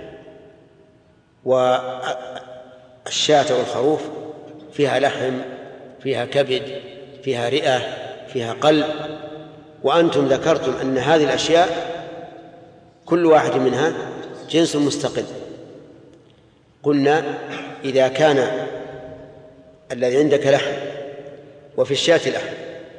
والشاة والخروف فيها لحم، فيها كبد، فيها رئة، فيها قلب، وأنتم ذكرتم أن هذه الأشياء كل واحد منها جنس مستقل. قلنا: إذا كان الذي عندك لحم وفي الشاة لحم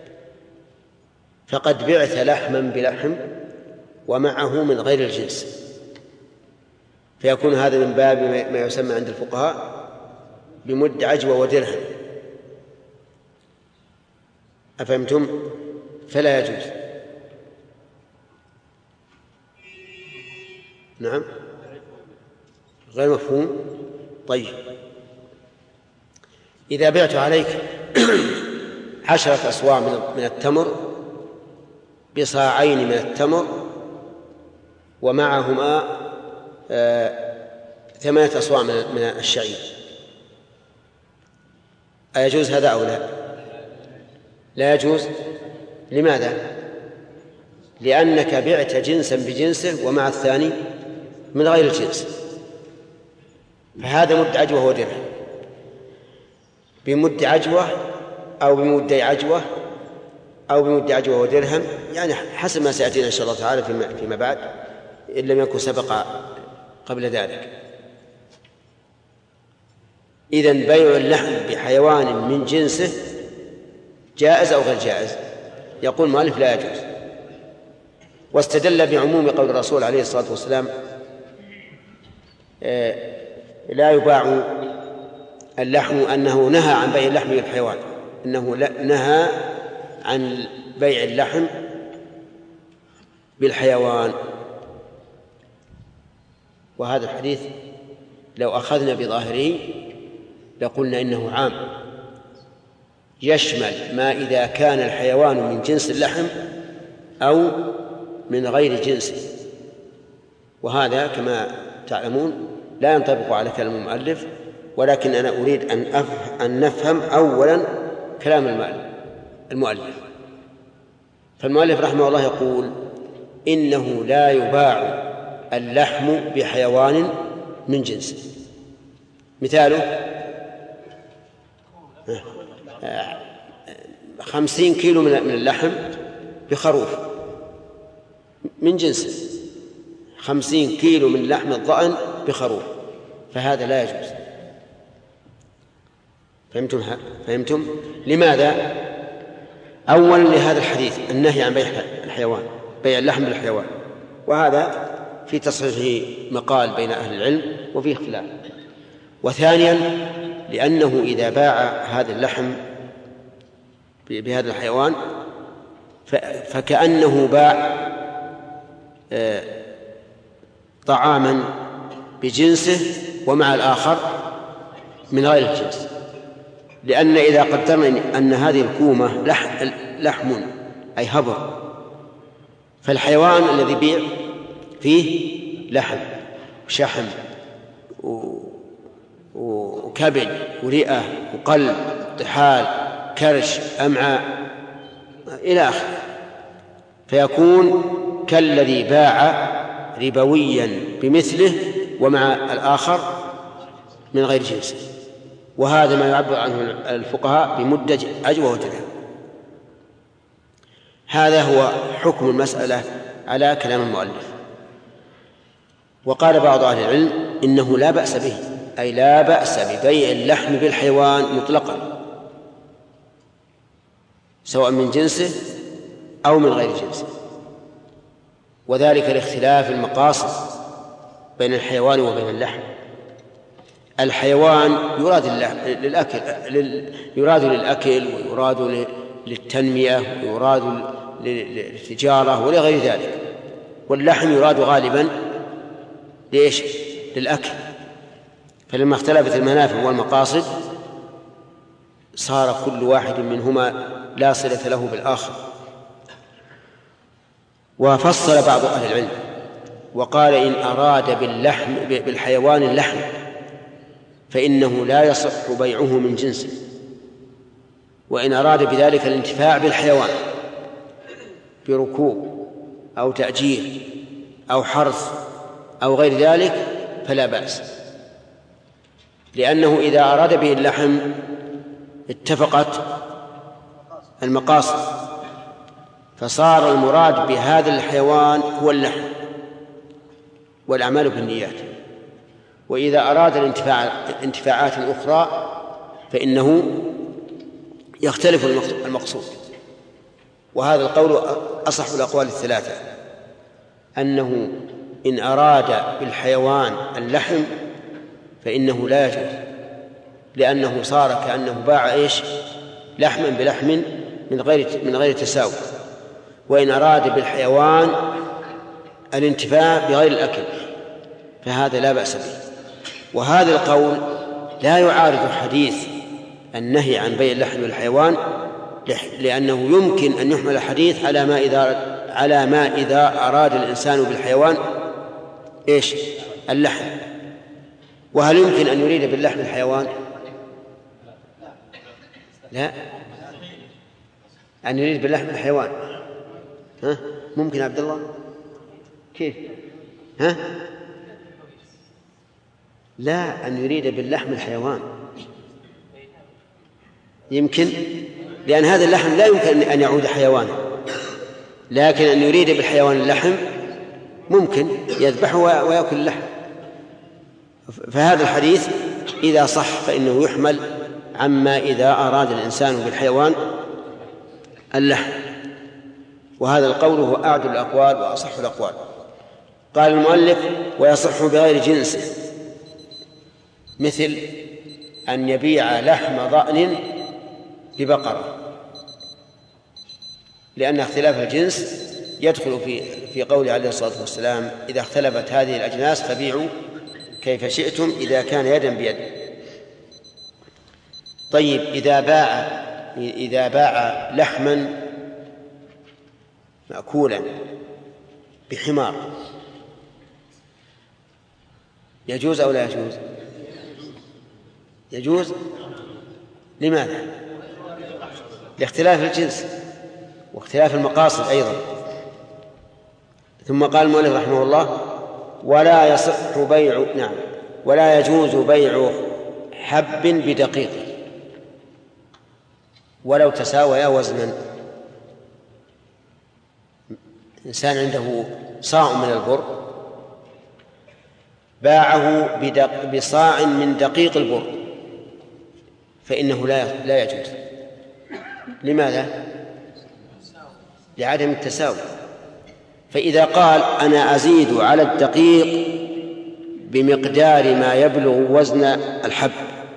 فقد بعت لحما بلحم ومعه من غير الجنس، فيكون هذا من باب ما يسمى عند الفقهاء بمد عجوة ودرهم. أفهمتم؟ فلا يجوز. نعم، غير مفهوم. طيب، إذا بعت عليك 10 أصواع من التمر بصاعين من التمر ومعهما 8 أصواع من الشعير، أيجوز هذا أو لا؟ لا يجوز. لماذا؟ لأنك بعت جنسا بجنسه ومع الثاني من غير الجنس، فهذا مد عجوة ودرهم. بمد عجوة أو بمدي عجوة أو بمد عجوة ودرهم، يعني حسب ما سيأتينا إن شاء الله تعالى فيما بعد، إن لم يكن سبق قبل ذلك. إذن بيع اللحم بحيوان من جنسه جائز أو غير جائز؟ يقول المؤلف: لا يجوز. واستدل بعموم قول الرسول عليه الصلاة والسلام: لا يباع اللحم، أنه نهى عن بيع اللحم بالحيوان، إنه نهى عن بيع اللحم بالحيوان. وهذا الحديث لو أخذنا بظاهره لقلنا إنه عام، يشمل ما إذا كان الحيوان من جنس اللحم أو من غير جنسه، وهذا كما تعلمون لا ينطبق على كلام المؤلف، ولكن أنا أريد أن نفهم أولا كلام المؤلف. فالمؤلف رحمه الله يقول: إنه لا يباع اللحم بحيوان من جنسه. مثاله 50 كيلو من اللحم بخروف من جنسه، 50 كيلو من لحم الضأن بخروف، فهذا لا يجوز. فهمتم؟ لماذا؟ أولا لهذا الحديث النهي عن بيع الحيوان، بيع اللحم بالحيوان، وهذا في تصحيحه مقال بين أهل العلم وفيه اختلاف. وثانيا لأنه إذا باع هذا اللحم بهذا الحيوان فكأنه باع طعاما بجنسه ومع الآخر من غير الجنس، لأن إذا قدرنا أن هذه الكومة لحم أي هبر، فالحيوان الذي يبيع فيه لحم وشحم وكبد ورئة وقلب طحال كرش أمعاء إلى آخره، فيكون كالذي باع ربويا بمثله ومع الآخر من غير جنسه، وهذا ما يعبر عنه الفقهاء بمدة أجوى وتلها. هذا هو حكم المسألة على كلام المؤلف. وقال بعض أهل العلم إنه لا بأس به، أي لا بأس ببيع اللحم بالحيوان مطلقا سواء من جنسه أو من غير جنسه، وذلك لاختلاف المقاصد بين الحيوان وبين اللحم. الحيوان يراد للأكل ويراد للتنمية ويراد للتجارة ولغير ذلك، واللحم يراد غالبا ليش؟ للأكل. فلما اختلفت المنافع والمقاصد صار كل واحد منهما لا صلة له بالآخر. وفصل بعض أهل العلم وقال إن أراد بالحيوان اللحم فإنه لا يصح بيعه من جنسه، وإن أراد بذلك الانتفاع بالحيوان بركوب أو تأجير أو حرث أو غير ذلك فلا بأس، لأنه إذا أراد به اللحم اتفقت المقاصد، فصار المراد بهذا الحيوان هو اللحم والأعمال بالنيات. وإذا أراد الانتفاعات الأخرى فإنه يختلف المقصود. وهذا القول أصح الأقوال الثلاثة، أنه إن أراد بالحيوان اللحم فإنه لا يجوز، لأنه صار كأنه باع لحما بلحم من غير تساوي. وإن أراد بالحيوان الانتفاع بغير الأكل فهذا لا بأس به. وهذا القول لا يعارض حديث النهي عن بيع اللحم بالحيوان، لأنه يمكن أن يحمل الحديث على ما إذا أراد الإنسان بالحيوان اللحم. وهل يمكن أن يريد باللحم الحيوان؟ لا، أن يريد باللحم الحيوان ممكن عبد الله؟ كيف؟ لا، أن يريد باللحم الحيوان يمكن، لأن هذا اللحم لا يمكن أن يعود حيوانا، لكن أن يريد بالحيوان اللحم ممكن يذبحه ويأكل اللحم. فهذا الحديث إذا صح فإنه يحمل عما إذا أراد الإنسان بالحيوان اللحم. وهذا القول هو أعدل الأقوال وأصح الأقوال. قال المؤلف ويصح بغير جنسه، مثل أن يبيع لحم ضأن ببقرة، لأن اختلاف الجنس يدخل في قول عليه الصلاة والسلام إذا اختلفت هذه الأجناس فبيعوا كيف شئتم إذا كان يدا بيد. طيب إذا باع لحما مأكولا بحمار يجوز أو لا يجوز؟ يجوز. لماذا؟ لاختلاف الجنس واختلاف المقاصد أيضا. ثم قال المؤلف رحمه الله ولا يصح بيع ولا يجوز بيع حب بدقيق ولو تساويا وزنا. إنسان عنده صاع من البر باعه بصاع من دقيق البر فإنه لا يجوز. لماذا؟ لعدم التساوي. فإذا قال أنا أزيد على الدقيق بمقدار ما يبلغ وزن الحب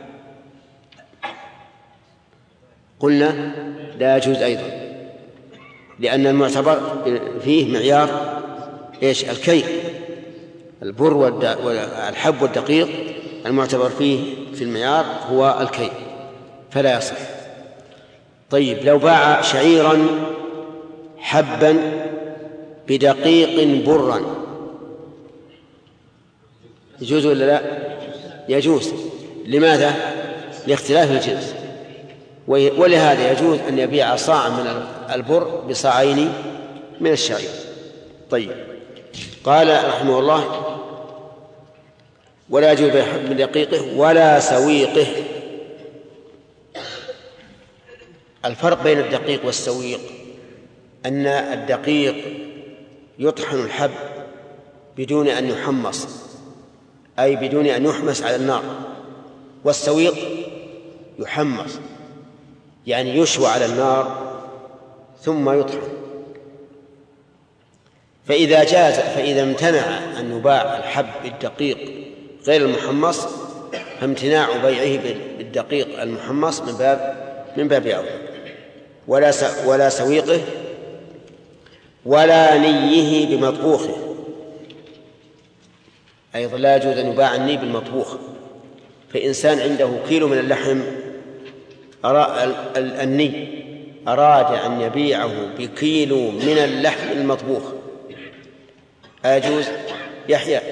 قلنا لا يجوز أيضا، لأن المعتبر فيه معيار إيش؟ الكيل. البر والحب والدقيق المعتبر فيه في المعيار هو الكيل، فلا يصح. طيب لو باع شعيرا حبا بدقيق برا يجوز ولا لا؟ يجوز. لماذا؟ لاختلاف الجنس، ولهذا يجوز أن يبيع صاعا من البر بصاعين من الشعير. طيب قال رحمه الله ولا يجوز بيع من دقيقه ولا سويقه. الفرق بين الدقيق والسويق أن الدقيق يطحن الحب بدون أن يحمص، أي بدون أن يحمس على النار، والسويق يحمص يعني يشوى على النار ثم يطحن. فإذا امتنع أن يباع الحب بالدقيق غير المحمص فامتناع بيعه بالدقيق المحمص من باب أولى. ولا سويقه ولا نيه بمطبوخه، أيضا لا يجوز أن يباع الني بالمطبوخ. فإنسان عنده كيلو من اللحم الني أراد أن يبيعه بكيلو من اللحم المطبوخ أيجوز؟ يحيى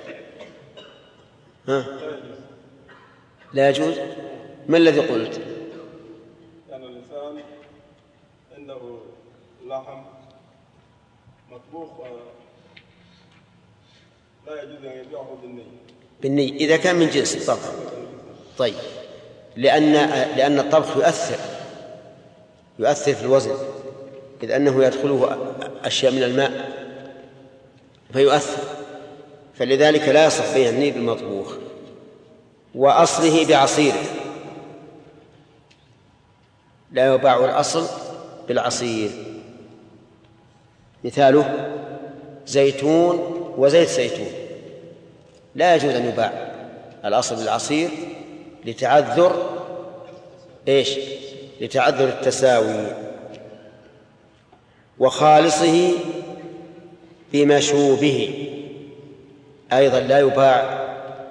لا يجوز. ما الذي قلت؟
يعني الإنسان عنده لحم مطبوخ لا يجوز أن يبيعه
بالني إذا كان من جنس الطبخ. طيب لأن الطبخ يؤثر في الوزن، إذ أنه يدخله أشياء من الماء فيؤثر، فلذلك لا يصح بيع الني بالمطبوخ. وأصله بعصيره، لا يباع الأصل بالعصير. مثاله زيتون وزيت زيتون لا يجوز أن يباع الأصل بالعصير لتعذر لتعذر التساوي. وخالصه بمشوبه أيضا لا يباع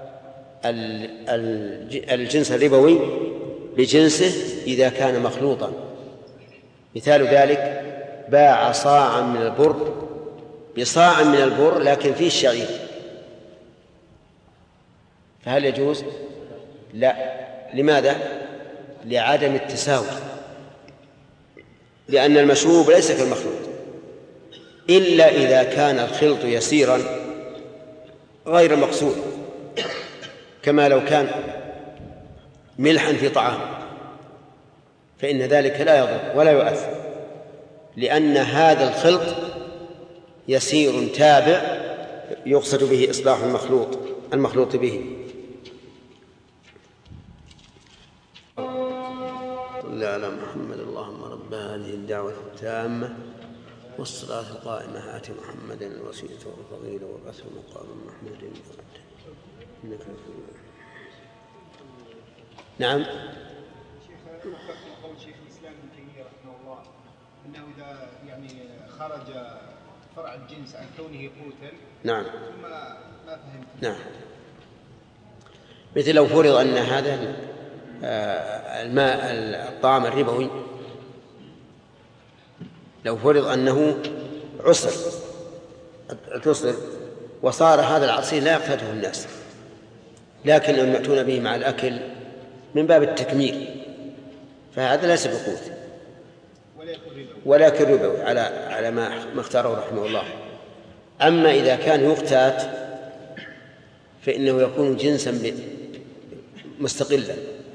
الجنس الربوي بجنسه إذا كان مخلوطا. مثال ذلك باع صاعا من البر بصاع من البر لكن فيه الشعير، فهل يجوز؟ لا. لماذا؟ لعدم التساوي، لأن المشروب ليس كالمخلوط إلا إذا كان الخلط يسيرا غير مقصود، كما لو كان ملحا في طعام فإن ذلك لا يضر ولا يؤثر، لأن هذا الخلط يسير تابع يقصد به إصلاح المخلوط به. صل على محمد. اللهم رب هذه الدعوة التامة والصلاة القائمة آت محمدا الوسيلة والفضيلة وبعثه مقام محمود إنك نعم.
شيخ قول شيخ الإسلام ابن تيمية رحمه الله أنه إذا خرج فرع الجنس عن كونه قوتا
نعم
ثم ما فهمت.
نعم، مثل لو فرض أن هذا الماء الطعام الربوي لو فرض أنه عسر وصار هذا العصير لا يقتاته الناس، لكنهم يأتون به مع الأكل من باب التكميل، فهذا ليس بقوت ولكن ربوي على ما اختاره رحمه الله. أما إذا كان يقتات فإنه يكون جنسا مستقلا.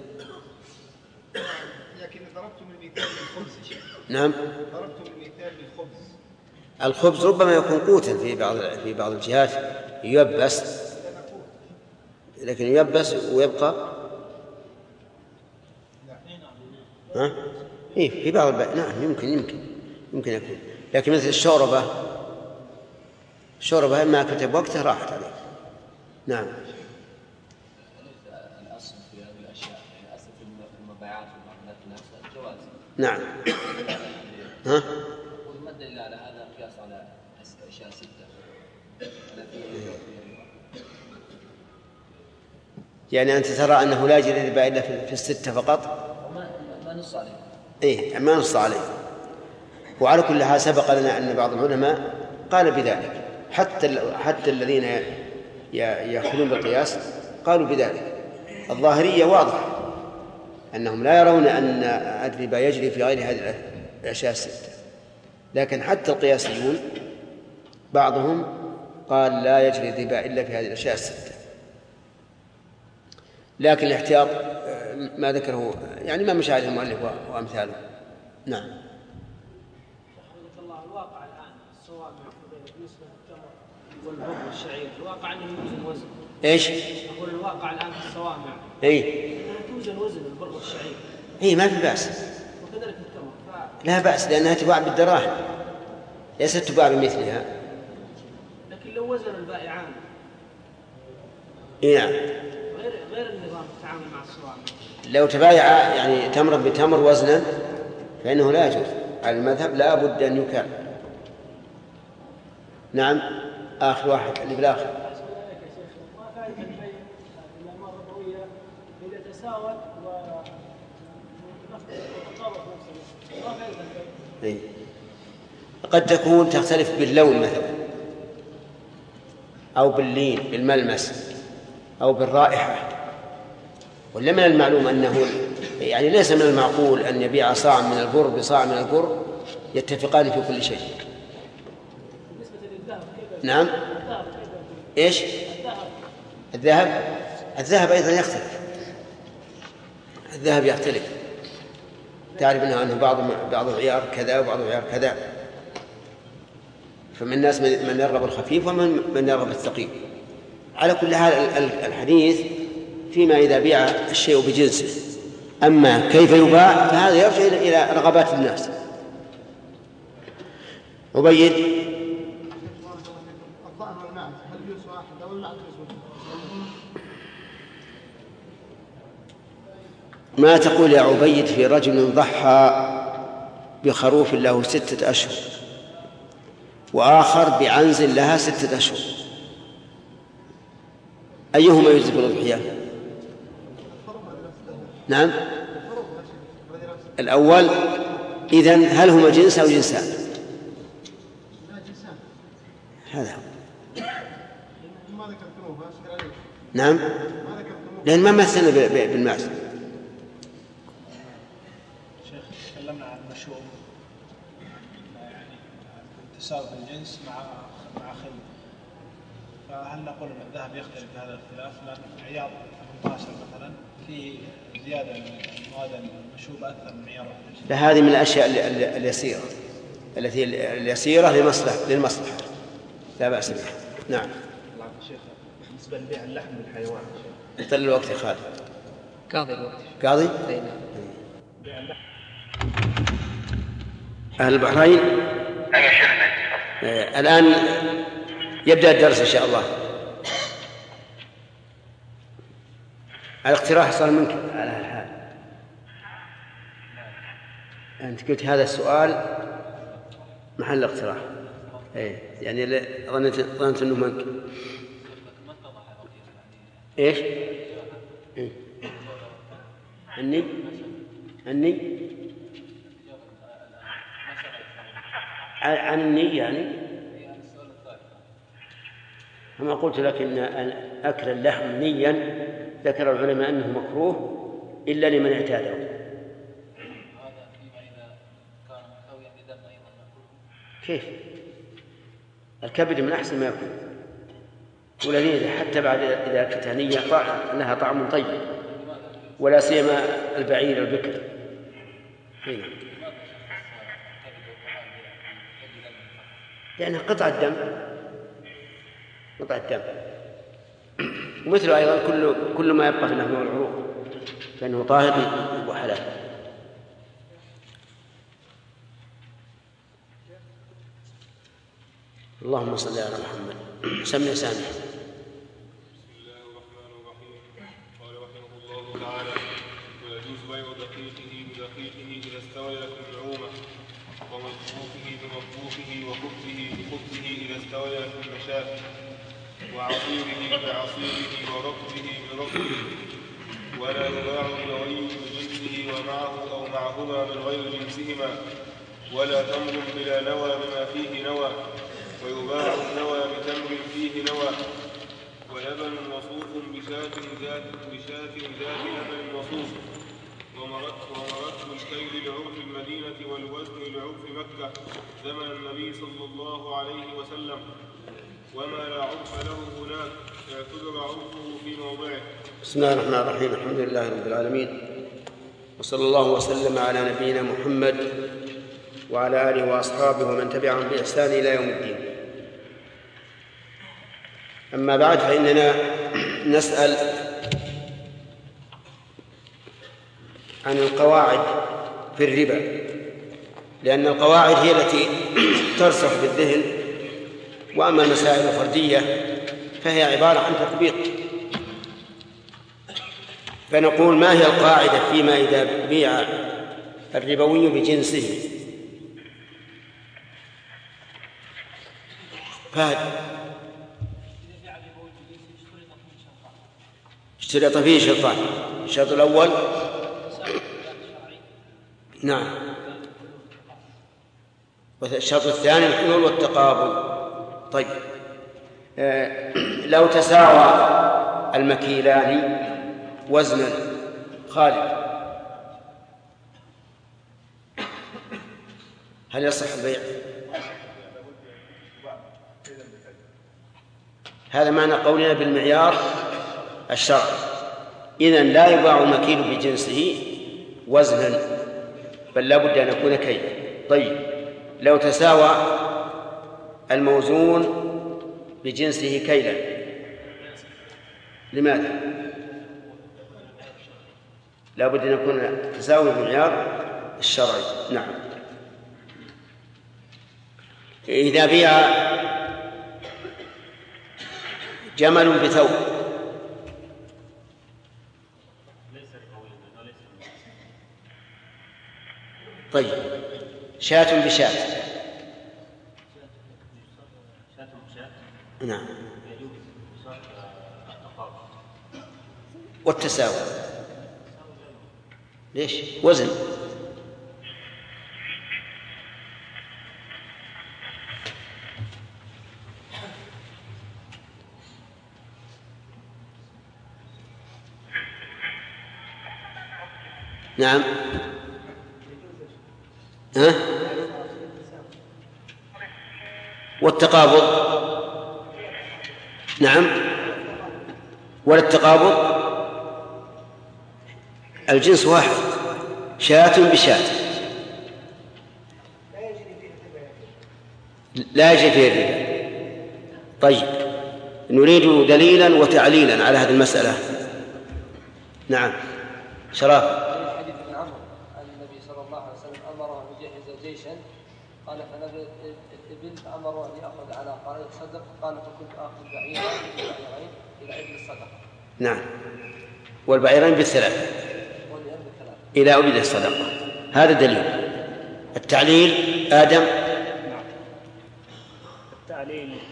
لكن ضربتم المثال بالخبز.
نعم،
ضربتم المثال بالخبز.
الخبز ربما يكون قوتا في بعض الجهات ييبس لكن يبس ويبقى ها؟ إيه في بعض نعم يمكن يكون، لكن مثل الشوربة ما كتب وقته راحت عليه. نعم.
الأصل في هذه الأشياء يعني الأصل في المبيعات والمعاملات نفسها الجواز.
نعم. ها؟
وما الدليل على هذا قياس على أشياء 6
يعني أنت ترى أنه لا يجري الربا إلا في 6 فقط؟
ما نص عليه.
إيه ما نص عليه. وعلى كل حال سبق لنا أن بعض العلماء قال بذلك، حتى الذين يأخذون بالقياس قالوا بذلك. الظاهرية واضح أنهم لا يرون أن الربا يجري في غير هذه الأشياء 6، لكن حتى القياسيون بعضهم قال لا يجري الربا إلا في هذه الأشياء 6. لكن الاحتياط ما ذكره يعني ما مشى عليه المؤلف وأمثاله. نعم.
الواقع الآن الصوامع بالنسبة للتمر والبر والشعير الواقع أنه يوزن وزن.
إيش؟
أقول الواقع الآن في الصوامع.
إيه.
توزن وزن البر والشعير.
إيه ما في بأس.
وكذلك التمر.
لا بأس لأنها تباع بالدراهم ليست تباع بمثلها.
لكن لو وزن البائعان.
إيه نعم.
غير النظام التعامل مع الصوامع.
لو تبايع يعني تمرا بتمر وزنا فإنه لا يجوز على المذهب، لا بد أن يكال. نعم. آخر واحد اللي بالآخر.
ما فائدة البيع الأعمال الربوية إذا تساوت وتطابق نفسها، ما فائدة البيع؟
قد تكون تختلف باللون مثلا أو باللين بالملمس أو بالرائحة، ولا من المعلوم أنه يعني ليس من المعقول أن يبيع صاع من البر بصاع من البر يتفقان في كل شيء. نعم. إيش؟ الذهب أيضا يختلف. الذهب يختلف، تعرف أنه بعض عيار كذا وبعض عيار كذا، فمن الناس من يرغب الخفيف ومن يرغب الثقيل. على كل حال الحديث فيما إذا بيع الشيء بجنسه، أما كيف يباع فهذا يرجع إلى رغبات الناس. عبيد.
الضأن والمعز هل يجوز واحد أو المعز يجوز؟
ما تقول يا عبيد في رجل ضحى بخروف له 6 أشهر وآخر بعنز لها 6 أشهر، أيهما يجزئ الأضحية؟ نعم الأول. إذن هل هما جنس أو جنسان؟ هذا نعم، لأن ما مثلنا بالمعز.
شيخ تكلمنا عن المشوم يعني تساوي الجنس مع خل، فهل نقول أن الذهب يختلف بهذا الاختلاف؟ لأن عيار 18 مثلا في زيادة من المواد المشوبة أكثر من عيار 11.
فهذه من الأشياء اليسيرة التي اليسيرة للمصلحة لا بأس بها. نعم.
شيخ بالنسبة لبيع اللحم بالحيوان
طل الوقت يا خالد.
قاضي الوقت.
قاضي؟
أي نعم.
أهل البحرين. الآن يبدأ الدرس إن شاء الله. الاقتراح صار منك على الحال. أنت قلت هذا السؤال محل اقتراح. إيه يعني ظننت أنه منك. إيش؟ إيه؟ عني عني يعني كما قلت لك إن أكل اللحم نيا ذكر العلماء أنه مكروه إلا لمن اعتاده. كيف؟ الكبد من أحسن ما يكون، ولذلك حتى بعد إذا أكلتها نية لها طعم طيب، ولا سيما البعير البكر. هنا لأنها قطعة دم. ومثله أيضا كل ما يبقى في اللحم والعروق فإنه طاهر وحلال. اللهم صل على محمد. سمع سامع.
بسم الله الرحمن الرحيم. قال رحمه الله تعالى: ويجوز بيع دقيقه بدقيقه إذا استوى في النعومة، ومطبوخه بمطبوخه، وخبزه بخبزه إذا استوى في المشاة، وعصيره بعصيره، ورطبه برطبه، ولا يباع بغير جنسه ومعه أو معهما من غير جنسهما، ولا تمر بلا نوى بما فيه نوى، ويباع النوى بتمر فيه نوى، ولبن وصوف بشاة ذات لبن وصوف، ومرتب الكيل لعرف المدينة والوزن لعرف مكة زمن النبي صلى الله عليه وسلم، وما لا عرف له هناك اعتبر عرفه في موضعه.
بسم الله الرحمن الرحيم. الحمد لله رب العالمين، وصلى الله وسلم على نبينا محمد وعلى آله وأصحابه ومن تبعهم بإحسان إلى يوم الدين. أما بعد، فإننا نسأل عن القواعد في الربا، لأن القواعد هي التي ترسخ في الذهن، وأما المسائل الفردية فهي عبارة عن تطبيق. فنقول: ما هي القاعدة فيما إذا بيع الربوي بجنسه؟ فهد. اشترط فيه شرطان: الشرط الأول نعم، والشرط الثاني الحلول والتقابل. طيب، لو تساوى المكيلان وزنا، خالد، هل يصح البيع؟ هذا معنى قولنا بالمعيار الشرعي. إذن لا يباع مكيل بجنسه وزنا، بل لا بد أن يكون كيل. طيب، لو تساوى الموزون بجنسه كيلا، لماذا؟ لا بد أن يكون تساوي المعيار الشرعي. نعم. إذا بيع جمل بثوب، طيب، شاة بشاة، نعم، والتساوي ليش؟ وزن. نعم. ها؟ والتقابض، نعم، ولا التقابض، الجنس واحد، شاة بشاة، لا يجري فيه الربا. طيب، نريد دليلا وتعليلا على هذه المسألة. نعم، شرف.
حديث ابن عمرو أن النبي صلى الله عليه وسلم أمره أن يجهز جيشا، قال فنبذ الإبل فأمره أن يأخذ على قرية صدق، قال فكنت آخذ بعيرين إلى إبل الصدقة.
نعم، والبعيرين بالثلاث إلى أبد الصدقة. هذا دليل. التعليل آدم.
نعم. التعليل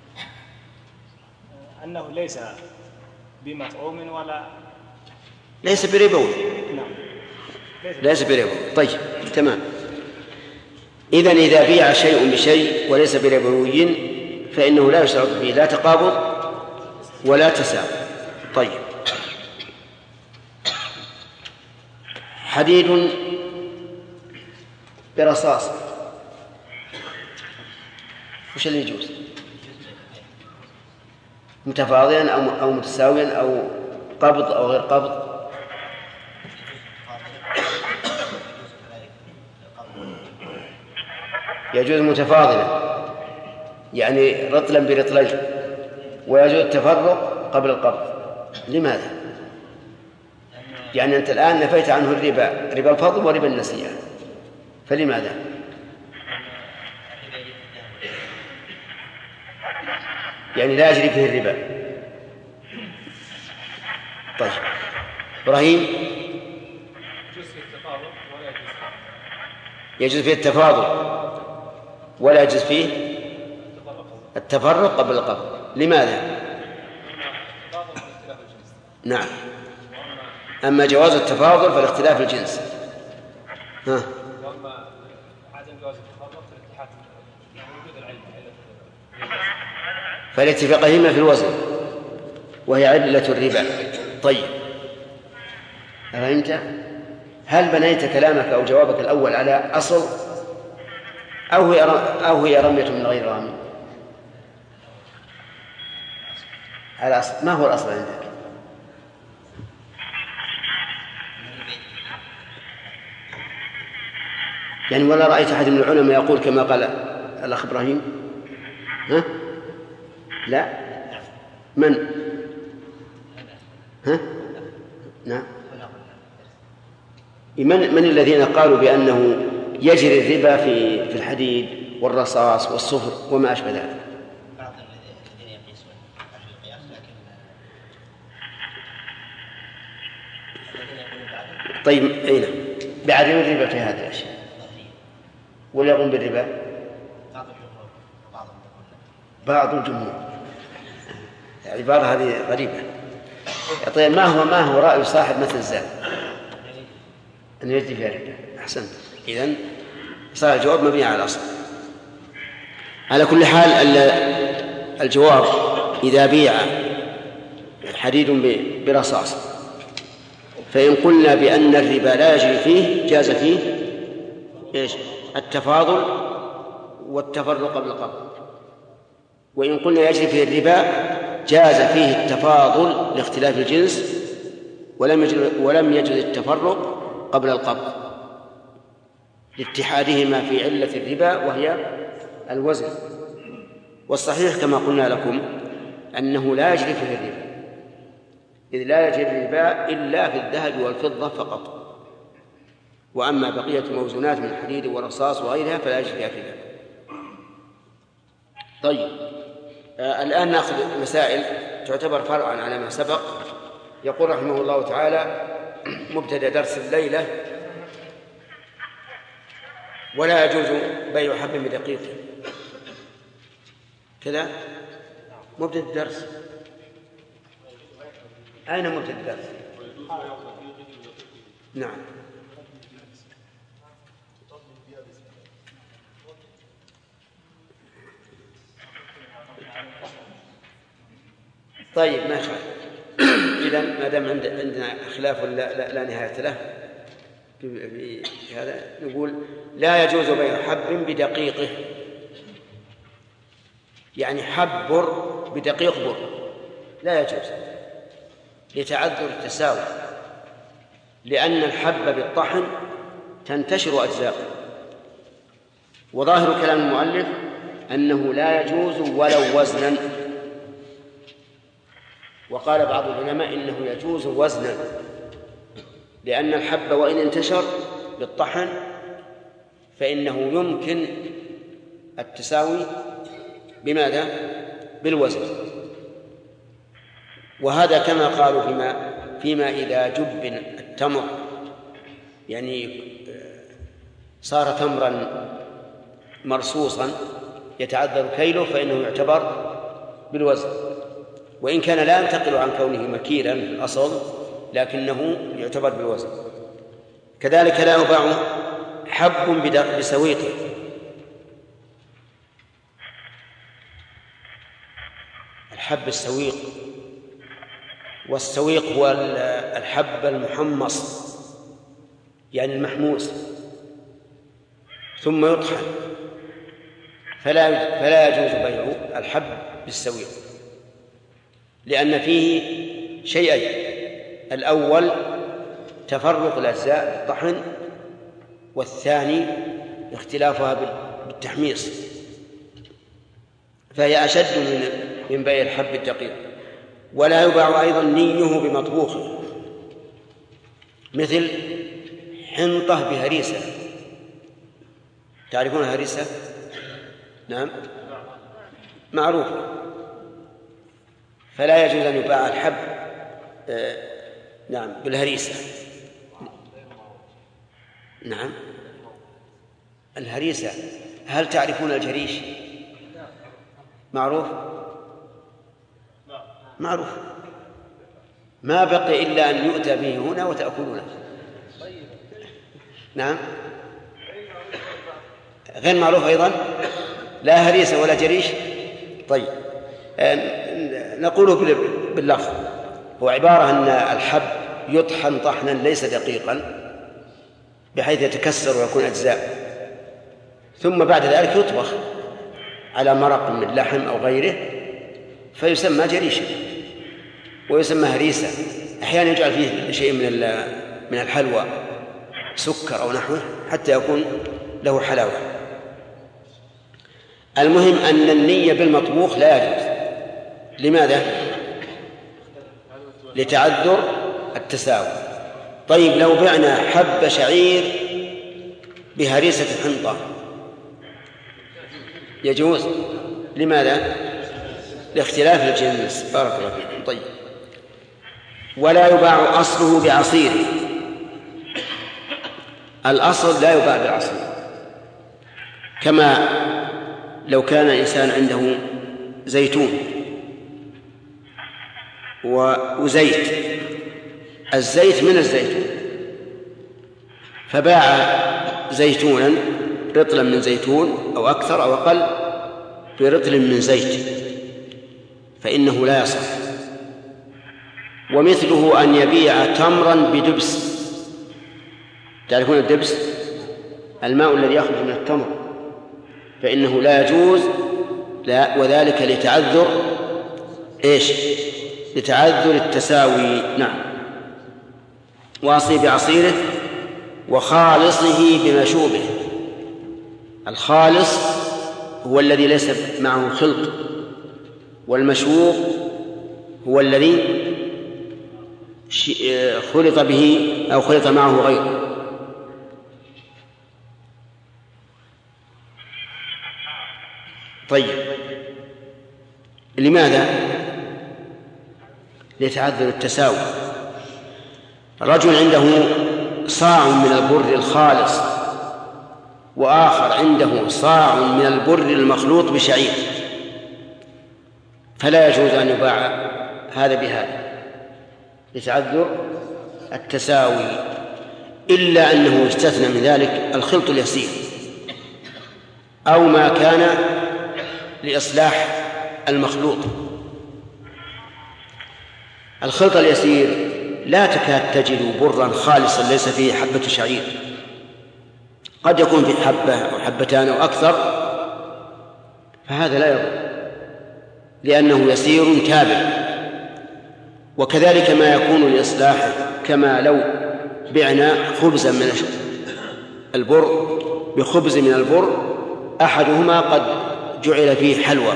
أنه ليس بمطعوم ولا
ليس بربوي.
نعم،
ليس بربوي. طيب، تمام. إذن إذا بيع شيء بشيء وليس بربوي فإنه لا يشترط فيه لا تقابض ولا تساوي. طيب، حديد برصاص، وش اللي يجوز؟ متفاضلا أو متساويا أو قبض أو غير قبض؟ يجوز متفاضلا، يعني رطلا برطلين، ويجوز التفرق قبل القبض. لماذا؟ يعني أنت الآن نفيت عنه الربا، ربا الفضل وربا النسيئة، فلماذا؟ يعني لا يجري فيه الربا. طيب إبراهيم، يجوز فيه التفاضل ولا يجوز فيه التفرق قبل القبض. لماذا؟ نعم. أما جواز التفاضل فالاختلاف الجنس. ها. فالاتفاقهما في الوزن وهي علة الربا. طيب فهمت؟ هل بنيت كلامك أو جوابك الأول على أصل أو هي رمية من غير رامي؟ على أصل. ما هو الأصل عندك؟ يعني ولا رأيت أحد من العلماء يقول كما قال الأخ إبراهيم؟ ها؟ لا. من؟ ها؟ نعم. من الذين قالوا بأنه يجري الربا في الحديد والرصاص والصفر وما أشبه ذلك؟
بعض الذين يقيسون على القياس، لكن
طيب أين بعدم الربا في هذه الأشياء ولا يقوم بالربا؟ بعض الجمهور. العبارة هذه غريبة. طيب ما هو رأي صاحب مثل الزاد أن يجري فيها الربا؟ أحسنت. إذن صار الجواب مبني على الأصل. على كل حال الجواب إذا بيع حديد برصاص فإن قلنا بأن الربا لا يجري فيه جاز فيه إيش؟ التفاضل والتفرق قبل القبض. وإن قلنا يجري فيه الربا جاز فيه التفاضل لاختلاف الجنس ولم يجوز التفرق قبل القبض لاتحادهما في علة الربا وهي الوزن. والصحيح كما قلنا لكم أنه لا يجري فيه الربا، إذ لا يجري الربا إلا في الذهب والفضة فقط، وأما بقية موزونات من الحديد والرصاص وغيرها فلا يجري فيها الربا. طيب الآن نأخذ مسائل تعتبر فرعا على ما سبق. يقول رحمه الله تعالى مبتدأ درس الليلة: ولا يجوز بيع حب بدقيق. كذا مبتدأ الدرس. أين مبتدأ الدرس؟ نعم. طيب ما شاء الله. إذن ما دام عندنا خلاف لا نهاية له في هذا، نقول لا يجوز بيع حب بدقيقه، يعني حب بر بدقيق بر لا يجوز لتعذر التساوي، لأن الحب بالطحن تنتشر أجزاؤه. وظاهر كلام المؤلف أنه لا يجوز ولو وزنا، وقال بعض العلماء إنه يجوز وزنا، لأن الحب وإن انتشر بالطحن فإنه يمكن التساوي بماذا؟ بالوزن. وهذا كما قالوا فيما إذا جب التمر، يعني صار تمرا مرصوصا يتعذر كيله، فإنه يعتبر بالوزن، وإن كان لا ينتقل عن كونه مكيلا في الأصل لكنه يعتبر بالوزن. كذلك لا يباع حب بسويقه، الحب السويق، والسويق هو الحب المحمص يعني المحموس ثم يطحن، فلا يجوز بيع الحب بالسويق، لأن فيه شيئين: الأول تفرق الأجزاء بالطحن، والثاني اختلافها بالتحميص، فهي أشد من بيع الحب الدقيق. ولا يباع أيضا نيه بمطبوخ، مثل حنطة بهريسة. تعرفون الهريسة؟ نعم معروف. فلا يجوز أن يباع الحب نعم بالهريسة. نعم الهريسة. هل تعرفون الجريش؟ معروف؟ معروف، ما بقي إلا أن يؤتى به هنا وتأكلونه. نعم غير معروف أيضا، لا هريسة ولا جريش. طيب نقوله باللفظ، هو عبارة أن الحب يطحن طحنا ليس دقيقا بحيث يتكسر ويكون أجزاء، ثم بعد ذلك يطبخ على مرق من لحم أو غيره فيسمى جريشا، ويسمى هريسة. أحيانا يجعل فيه شيء من الحلوى، سكر أو نحوه، حتى يكون له حلاوة. المهم أن النية بالمطبوخ لا يجوز. لماذا؟ لتعذر التساوي. طيب لو بعنا حب شعير بهريسة حنطة يجوز. لماذا؟ لاختلاف الجنس. بارك الله فيكم. طيب ولا يباع أصله بعصيره. الأصل لا يباع بعصير، كما لو كان إنسان عنده زيتون وزيت، الزيت من الزيتون، فباع زيتونا رطلا من زيتون أو أكثر أو أقل برطل من زيت، فإنه لا يصح. ومثله أن يبيع تمرا بدبس. تعرفون الدبس؟ الماء الذي يخرج من التمر، فإنه لا يجوز، لا، وذلك لتعذر إيش؟ لتعذر التساوي. نعم. وأصلي بعصيره وخالصه بمشوبه. الخالص هو الذي ليس معه خلط، والمشوب هو الذي خلط به أو خلط معه غيره. طيب لماذا؟ لتعذر التساوي. رجل عنده صاع من البر الخالص، وآخر عنده صاع من البر المخلوط بشعير، فلا يجوز أن يباع هذا بهذا لتعذر التساوي، إلا أنه يستثنى من ذلك الخلط اليسير أو ما كان لإصلاح المخلوط. الخلط اليسير لا تكاد تجد برا خالصا ليس فيه حبة شعير، قد يكون في حبة أو حبتان أو أكثر، فهذا لا يضر لأنه يسير تابع. وكذلك ما يكون لإصلاحه، كما لو بعنا خبزا من البر بخبز من البر أحدهما قد جعل فيه حلوى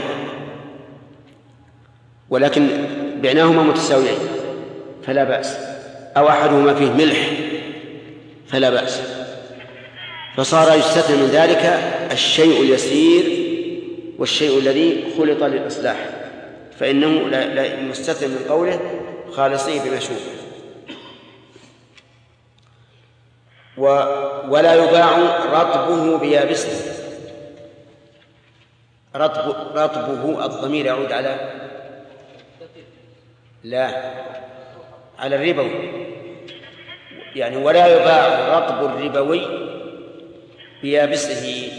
ولكن بعناهما متساويين فلا بأس، أو أحدهما فيه ملح فلا بأس، فصار يستثنى من ذلك الشيء اليسير والشيء الذي خلط للإصلاح، فإنه لا مستثنى من قوله خالصيه بمشوبه. ولا يباع رطبه بيابسه. رطبه الضمير يعود على الربوي، يعني ولا يباع رطب الربوي بيابسه،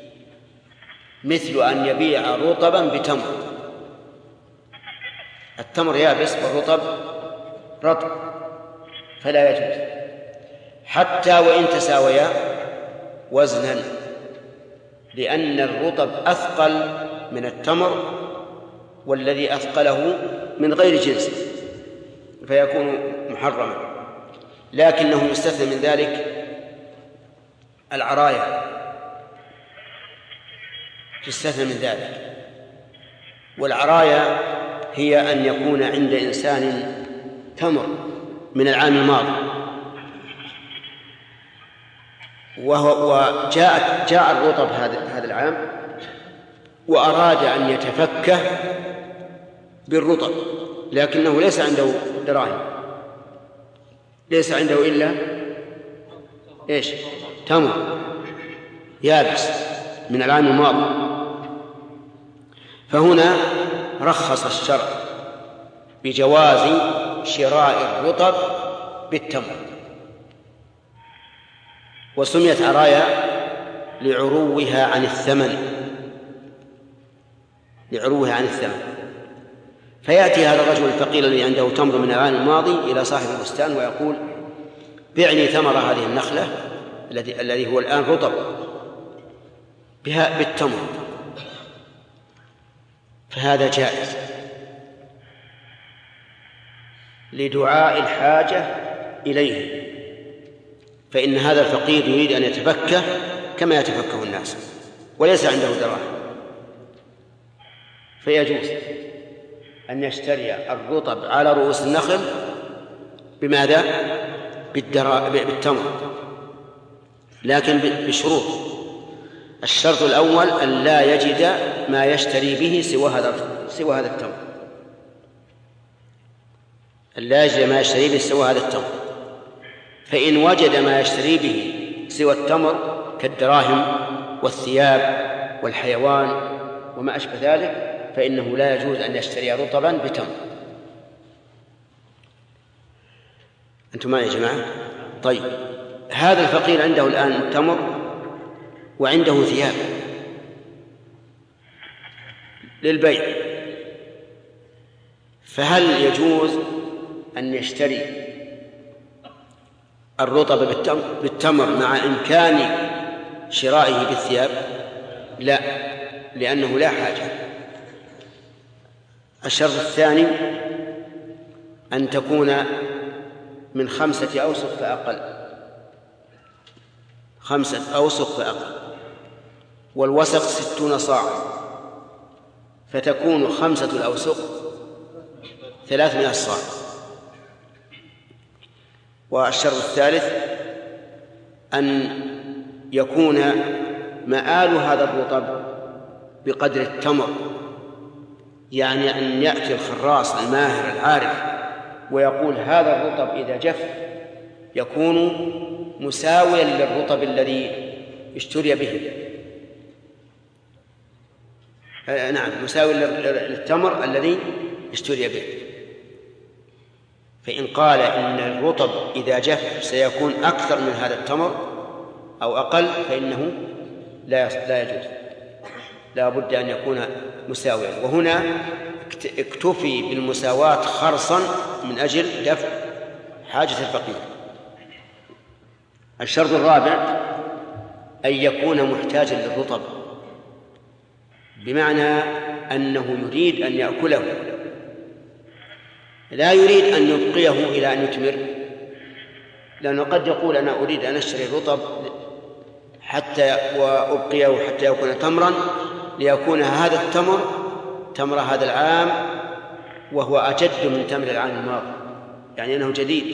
مثل أن يبيع رطبا بتمر. التمر يابس والرطب رطب، فلا يجوز حتى وإن تساويا وزنا، لأن الرطب أثقل من التمر، والذي أثقله من غير جنس فيكون محرما. لكنه يستثنى من ذلك العرايا، يستثنى من ذلك، والعرايا هي أن يكون عند إنسان تمر من العام الماضي، وجاء الرطب هذا العام وأراد أن يتفكه بالرطب، لكنه ليس عنده دراهم، ليس عنده إلا إيش؟ تمر يابس من العام الماضي. فهنا رخص الشرع بجواز شراء الرطب بالتمر، وسميت عرايا لعروها عن الثمن، لعروها عن الثمن. فيأتي هذا الرجل الفقير الذي عنده تمر من العام الماضي إلى صاحب البستان ويقول: بعني ثمر هذه النخلة الذي هو الآن رطب بالتمر. فهذا جائز لدعاء الحاجة إليه، فإن هذا الفقير يريد أن يتفكه كما يتفكه الناس وليس عنده دراهم، فيجوز أن يشتري الرطب على رؤوس النخل بماذا؟ بالتمر، لكن بشروط. الشرط الأول أن لا يجد ما يشتري به سوى هذا التمر، أن لا يجد ما يشتري به سوى هذا التمر. فإن وجد ما يشتري به سوى التمر كالدراهم والثياب والحيوان وما أشبه ذلك فإنه لا يجوز أن يشتري رطبا بتمر. أنتم معي يا جماعة؟ طيب، هذا الفقير عنده الآن تمر وعنده ثياب للبيع، فهل يجوز أن يشتري الرطب بالتمر مع إمكان شرائه بالثياب؟ لا، لأنه لا حاجة. الشرط الثاني أن تكون من 5 أوسق فأقل، 5 أوسق فأقل، والوسق 60 صاعا، فتكون 5 الأوسق 300 صاع. والشرط الثالث أن يكون مآل هذا الرطب بقدر التمر، يعني أن يأتي الخراص الماهر العارف ويقول هذا الرطب إذا جف يكون مساويا للرطب الذي اشتري به، نعم، مساوي للتمر الذي اشتري به. فإن قال إن الرطب إذا جف سيكون أكثر من هذا التمر أو أقل فإنه لا يجوز، لا بد أن يكون مساويا. وهنا اكتفي بالمساواة خرصا من أجل دفع حاجة الفقير. الشرط الرابع أن يكون محتاجا للرطب، بمعنى أنه يريد أن يأكله، لا يريد أن يبقيه إلى أن يتمر، لأنه قد يقول أنا أريد أن أشتري الرطب حتى وأبقيه حتى يكون تمرا، ليكون هذا التمر تمر هذا العام وهو أجد من تمر العام الماضي، يعني أنه جديد.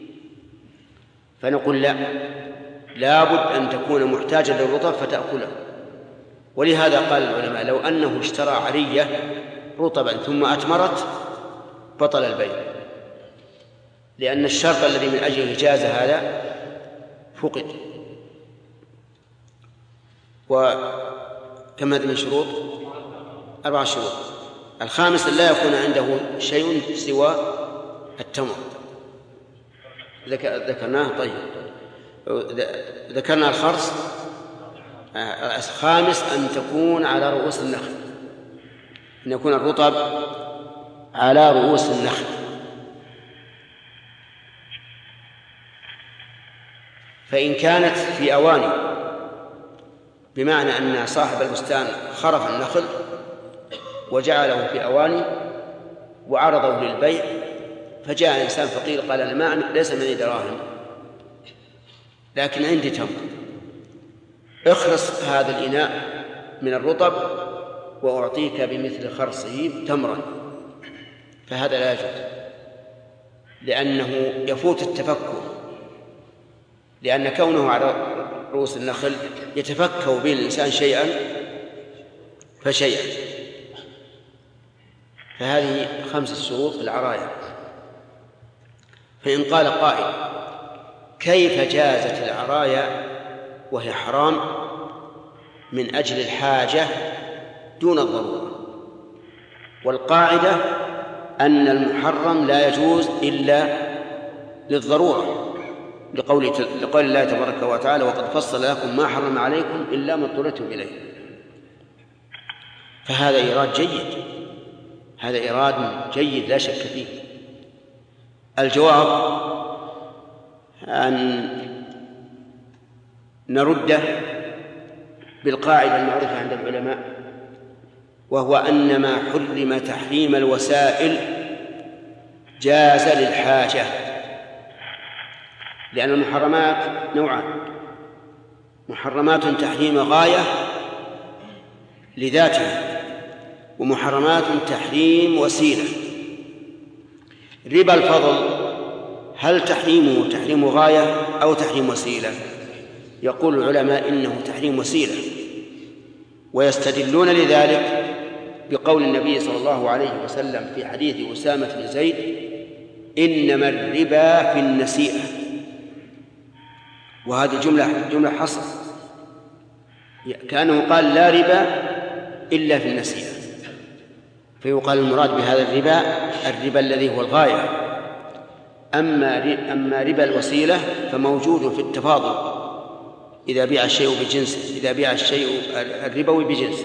فنقول لا بد أن تكون محتاجا للرطب فتأكله. ولهذا قال العلماء لو أنه اشترى عرية رطبا ثم أتمرت بطل البيع، لأن الشرط الذي من أجله جاز هذا فقد. وكم هذه من شروط؟ 4 شروط. الخامس أن لا يكون عنده شيء سوى التمر، ذكرناه. طيب، ذكرنا الخرص. الخامس أن تكون على رؤوس النخل، أن يكون الرطب على رؤوس النخل. فإن كانت في أواني، بمعنى أن صاحب البستان خرف النخل وجعله في أواني وعرضه للبيع، فجاء إنسان فقير قال أنا ليس معي دراهم لكن عندي تمر، اخرس هذا الإناء من الرطب وأعطيك بمثل خرصه تمرا، فهذا لا يجوز، لأنه يفوت التفكه، لأن كونه على رؤوس النخل يتفكه به الإنسان شيئا فشيئا. فهذه 5 شروط في العرايا. فإن قال قائل: كيف جازت العرايا وهي حرام من أجل الحاجة دون الضرورة؟ والقاعدة أن المحرم لا يجوز إلا للضرورة، لقول الله تبارك وتعالى: وقد فصل لكم ما حرم عليكم إلا ما اضطررتم إليه. فهذا إيراد جيد، هذا إيراد جيد لا شك فيه. الجواب أن نرده بالقاعدة المعروفة عند العلماء، وهو أن ما حرم تحريم الوسائل جاز للحاجة، لأن المحرمات نوعان: محرمات تحريم غاية لذاتها، ومحرمات تحريم وسيلة. ربا الفضل هل تحريمه تحريم غاية أو تحريم وسيلة؟ يقول العلماء إنه تحريم وسيلة، ويستدلون لذلك بقول النبي صلى الله عليه وسلم في حديث أسامة بن زيد: إنما الربا في النسيئة. وهذه جملة حصر، كأنه قال لا ربا إلا في النسيئة، فيقال المراد بهذا الربا الذي هو الغاية. أما ربا الوسيلة فموجود في التفاضل، إذا بيع الشيء بجنسه، إذا بيع الشيء الربوي بجنسه.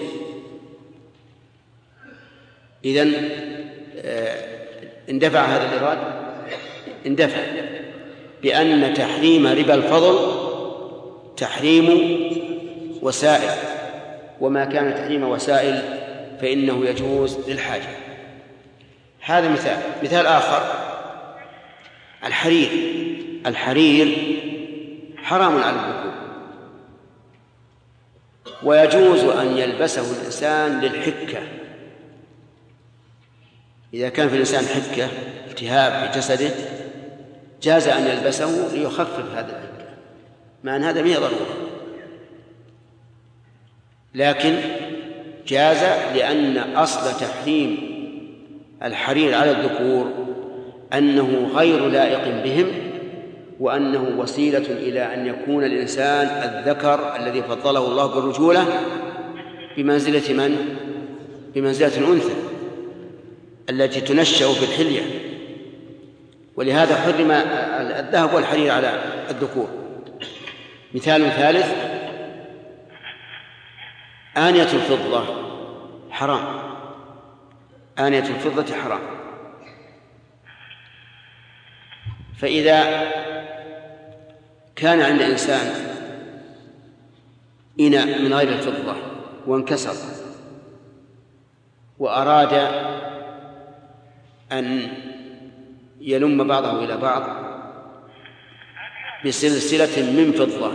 إذن اندفع هذا الإيراد، اندفع بأن تحريم ربا الفضل تحريم وسائل، وما كان تحريم وسائل فإنه يجوز للحاجة. هذا مثال آخر: الحرير حرام على الذكور، ويجوز أن يلبسه الإنسان للحكة. إذا كان في الإنسان حكة، التهاب في جسده، جاز أن يلبسه ليخفف هذا الحكة، مع أن هذا ما هي ضرورة، لكن جاز لأن أصل تحريم الحرير على الذكور أنه غير لائق بهم، وأنه وسيلة إلى أن يكون الإنسان الذكر الذي فضله الله بالرجولة بمنزلة من؟ بمنزلة الأنثى التي تنشأ في الحلية. ولهذا حرم الذهب والحرير على الذكور. مثال ثالث: آنية الفضة حرام، آنية الفضة حرام. فإذا كان عند إنسان إناء من غير الفضة وانكسر، وأراد أن يلم بعضه إلى بعض بسلسلة من فضة،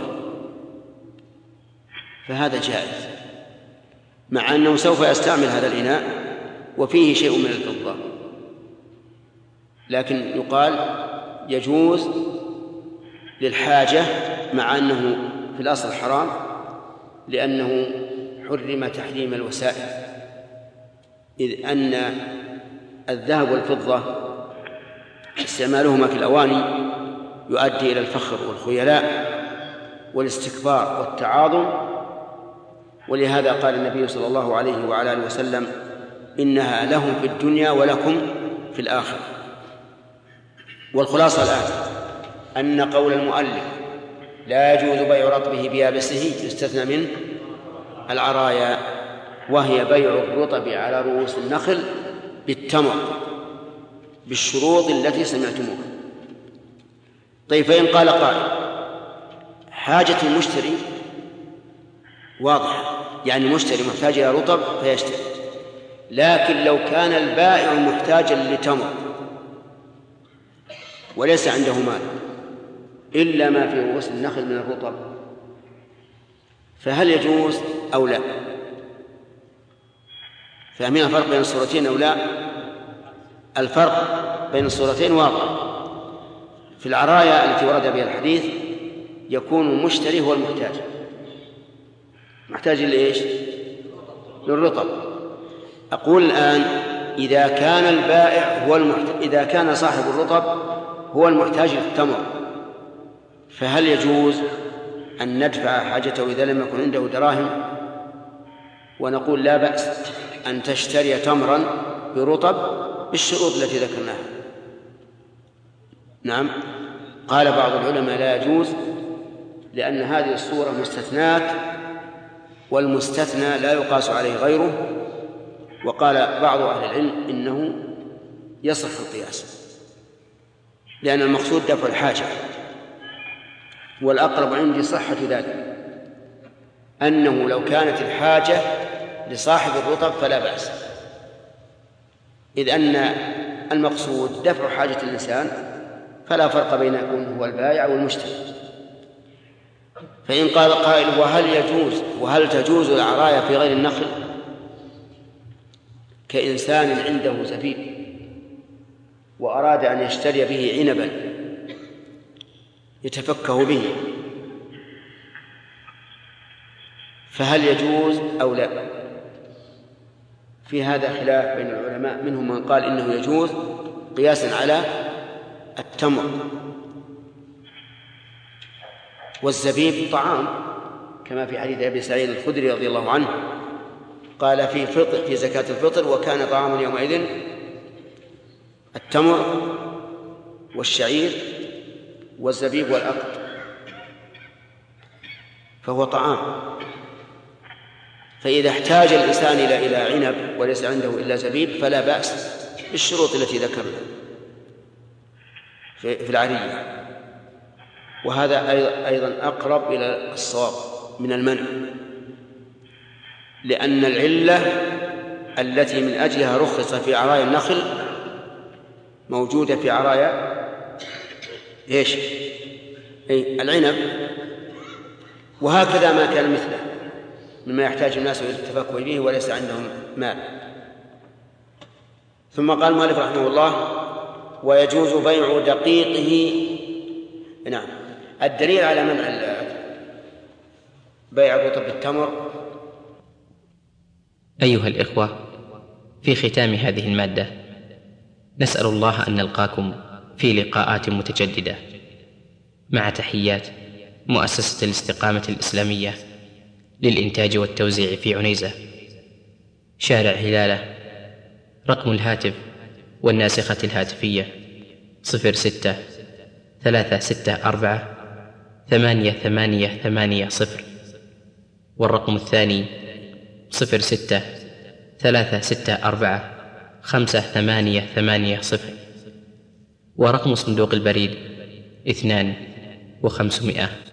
فهذا جائز، مع أنه سوف يستعمل هذا الإناء وفيه شيء من الفضة، لكن يقال يجوز للحاجة، مع أنه في الأصل حرام، لأنه حرم تحريم الوسائل، إذ أن الذهب والفضة استعمالهما في الأواني يؤدي إلى الفخر والخيلاء والاستكبار والتعاظم، ولهذا قال النبي صلى الله عليه وعلى آله وسلم: إنها لهم في الدنيا ولكم في الآخرة. والخلاصة الآن أن قول المؤلف لا يجوز بيع رطبه بيابسه يستثنى منه العرايا، وهي بيع الرطب على رؤوس النخل بالتمر بالشروط التي سمعتموها. طيب، فإن قال قائل: حاجة المشتري واضحة، يعني المشتري محتاج إلى رطب فيشتري، لكن لو كان البائع محتاجا لتمر وليس عنده مال إلا ما في رؤوس النخل من الرطب، فهل يجوز أو لا؟ فاهمين الفرق بين الصورتين أو لا؟ الفرق بين الصورتين واضح. في العرايا التي ورد بها الحديث يكون المشتري هو المحتاج، محتاج لإيش؟ للرطب. أقول الآن إذا كان البائع هو إذا كان صاحب الرطب هو المحتاج للتمر، فهل يجوز أن ندفع حاجته إذا لم يكن عنده دراهم ونقول لا بأس أن تشتري تمرا برطب بالشروط التي ذكرناها؟ نعم، قال بعض العلماء لا يجوز، لأن هذه الصورة مستثنات، والمستثنى لا يقاس عليه غيره. وقال بعض أهل العلم إنه يصح القياس، لأن المقصود دفع الحاجة، والأقرب عندي صحة ذلك، أنه لو كانت الحاجة لصاحب الرطب فلا بأس، إذ أن المقصود دفع حاجة الإنسان، فلا فرق بين يكون هو البائع والمشتري. فإن قال قائل وهل تجوز العرايا في غير النخل؟ كإنسان عنده زبيب وأراد أن يشتري به عنبا يتفكه به، فهل يجوز أو لا؟ في هذا خلاف بين العلماء، منهم من قال إنه يجوز قياسا على التمر، والزبيب طعام كما في حديث أبي سعيد الخدري رضي الله عنه قال في زكاة الفطر وكان طعام يومئذ التمر والشعير والزبيب والأقط، فهو طعام. فإذا احتاج الإنسان إلى عنب وليس عنده إلا زبيب فلا بأس بالشروط التي ذكرنا في العرية، وهذا أيضا أقرب إلى الصواب من المنع، لأن العلة التي من أجلها رخص في عرايا النخل موجودة في عرايا إيش؟ العنب، وهكذا ما كان مثله مما يحتاج الناس إلى التفكه به وليس عندهم مال. ثم قال المؤلف رحمه الله ويجوز بيع دقيقه. نعم، الدليل على منع بيع الرطب بالتمر.
أيها الإخوة، في ختام هذه المادة نسأل الله أن نلقاكم في لقاءات متجددة، مع تحيات مؤسسة الاستقامة الإسلامية للإنتاج والتوزيع في عنيزة، شارع هلالة. رقم الهاتف والناسخة الهاتفية 06-364-8880، والرقم الثاني 06-364-5880، ورقم صندوق البريد 2500.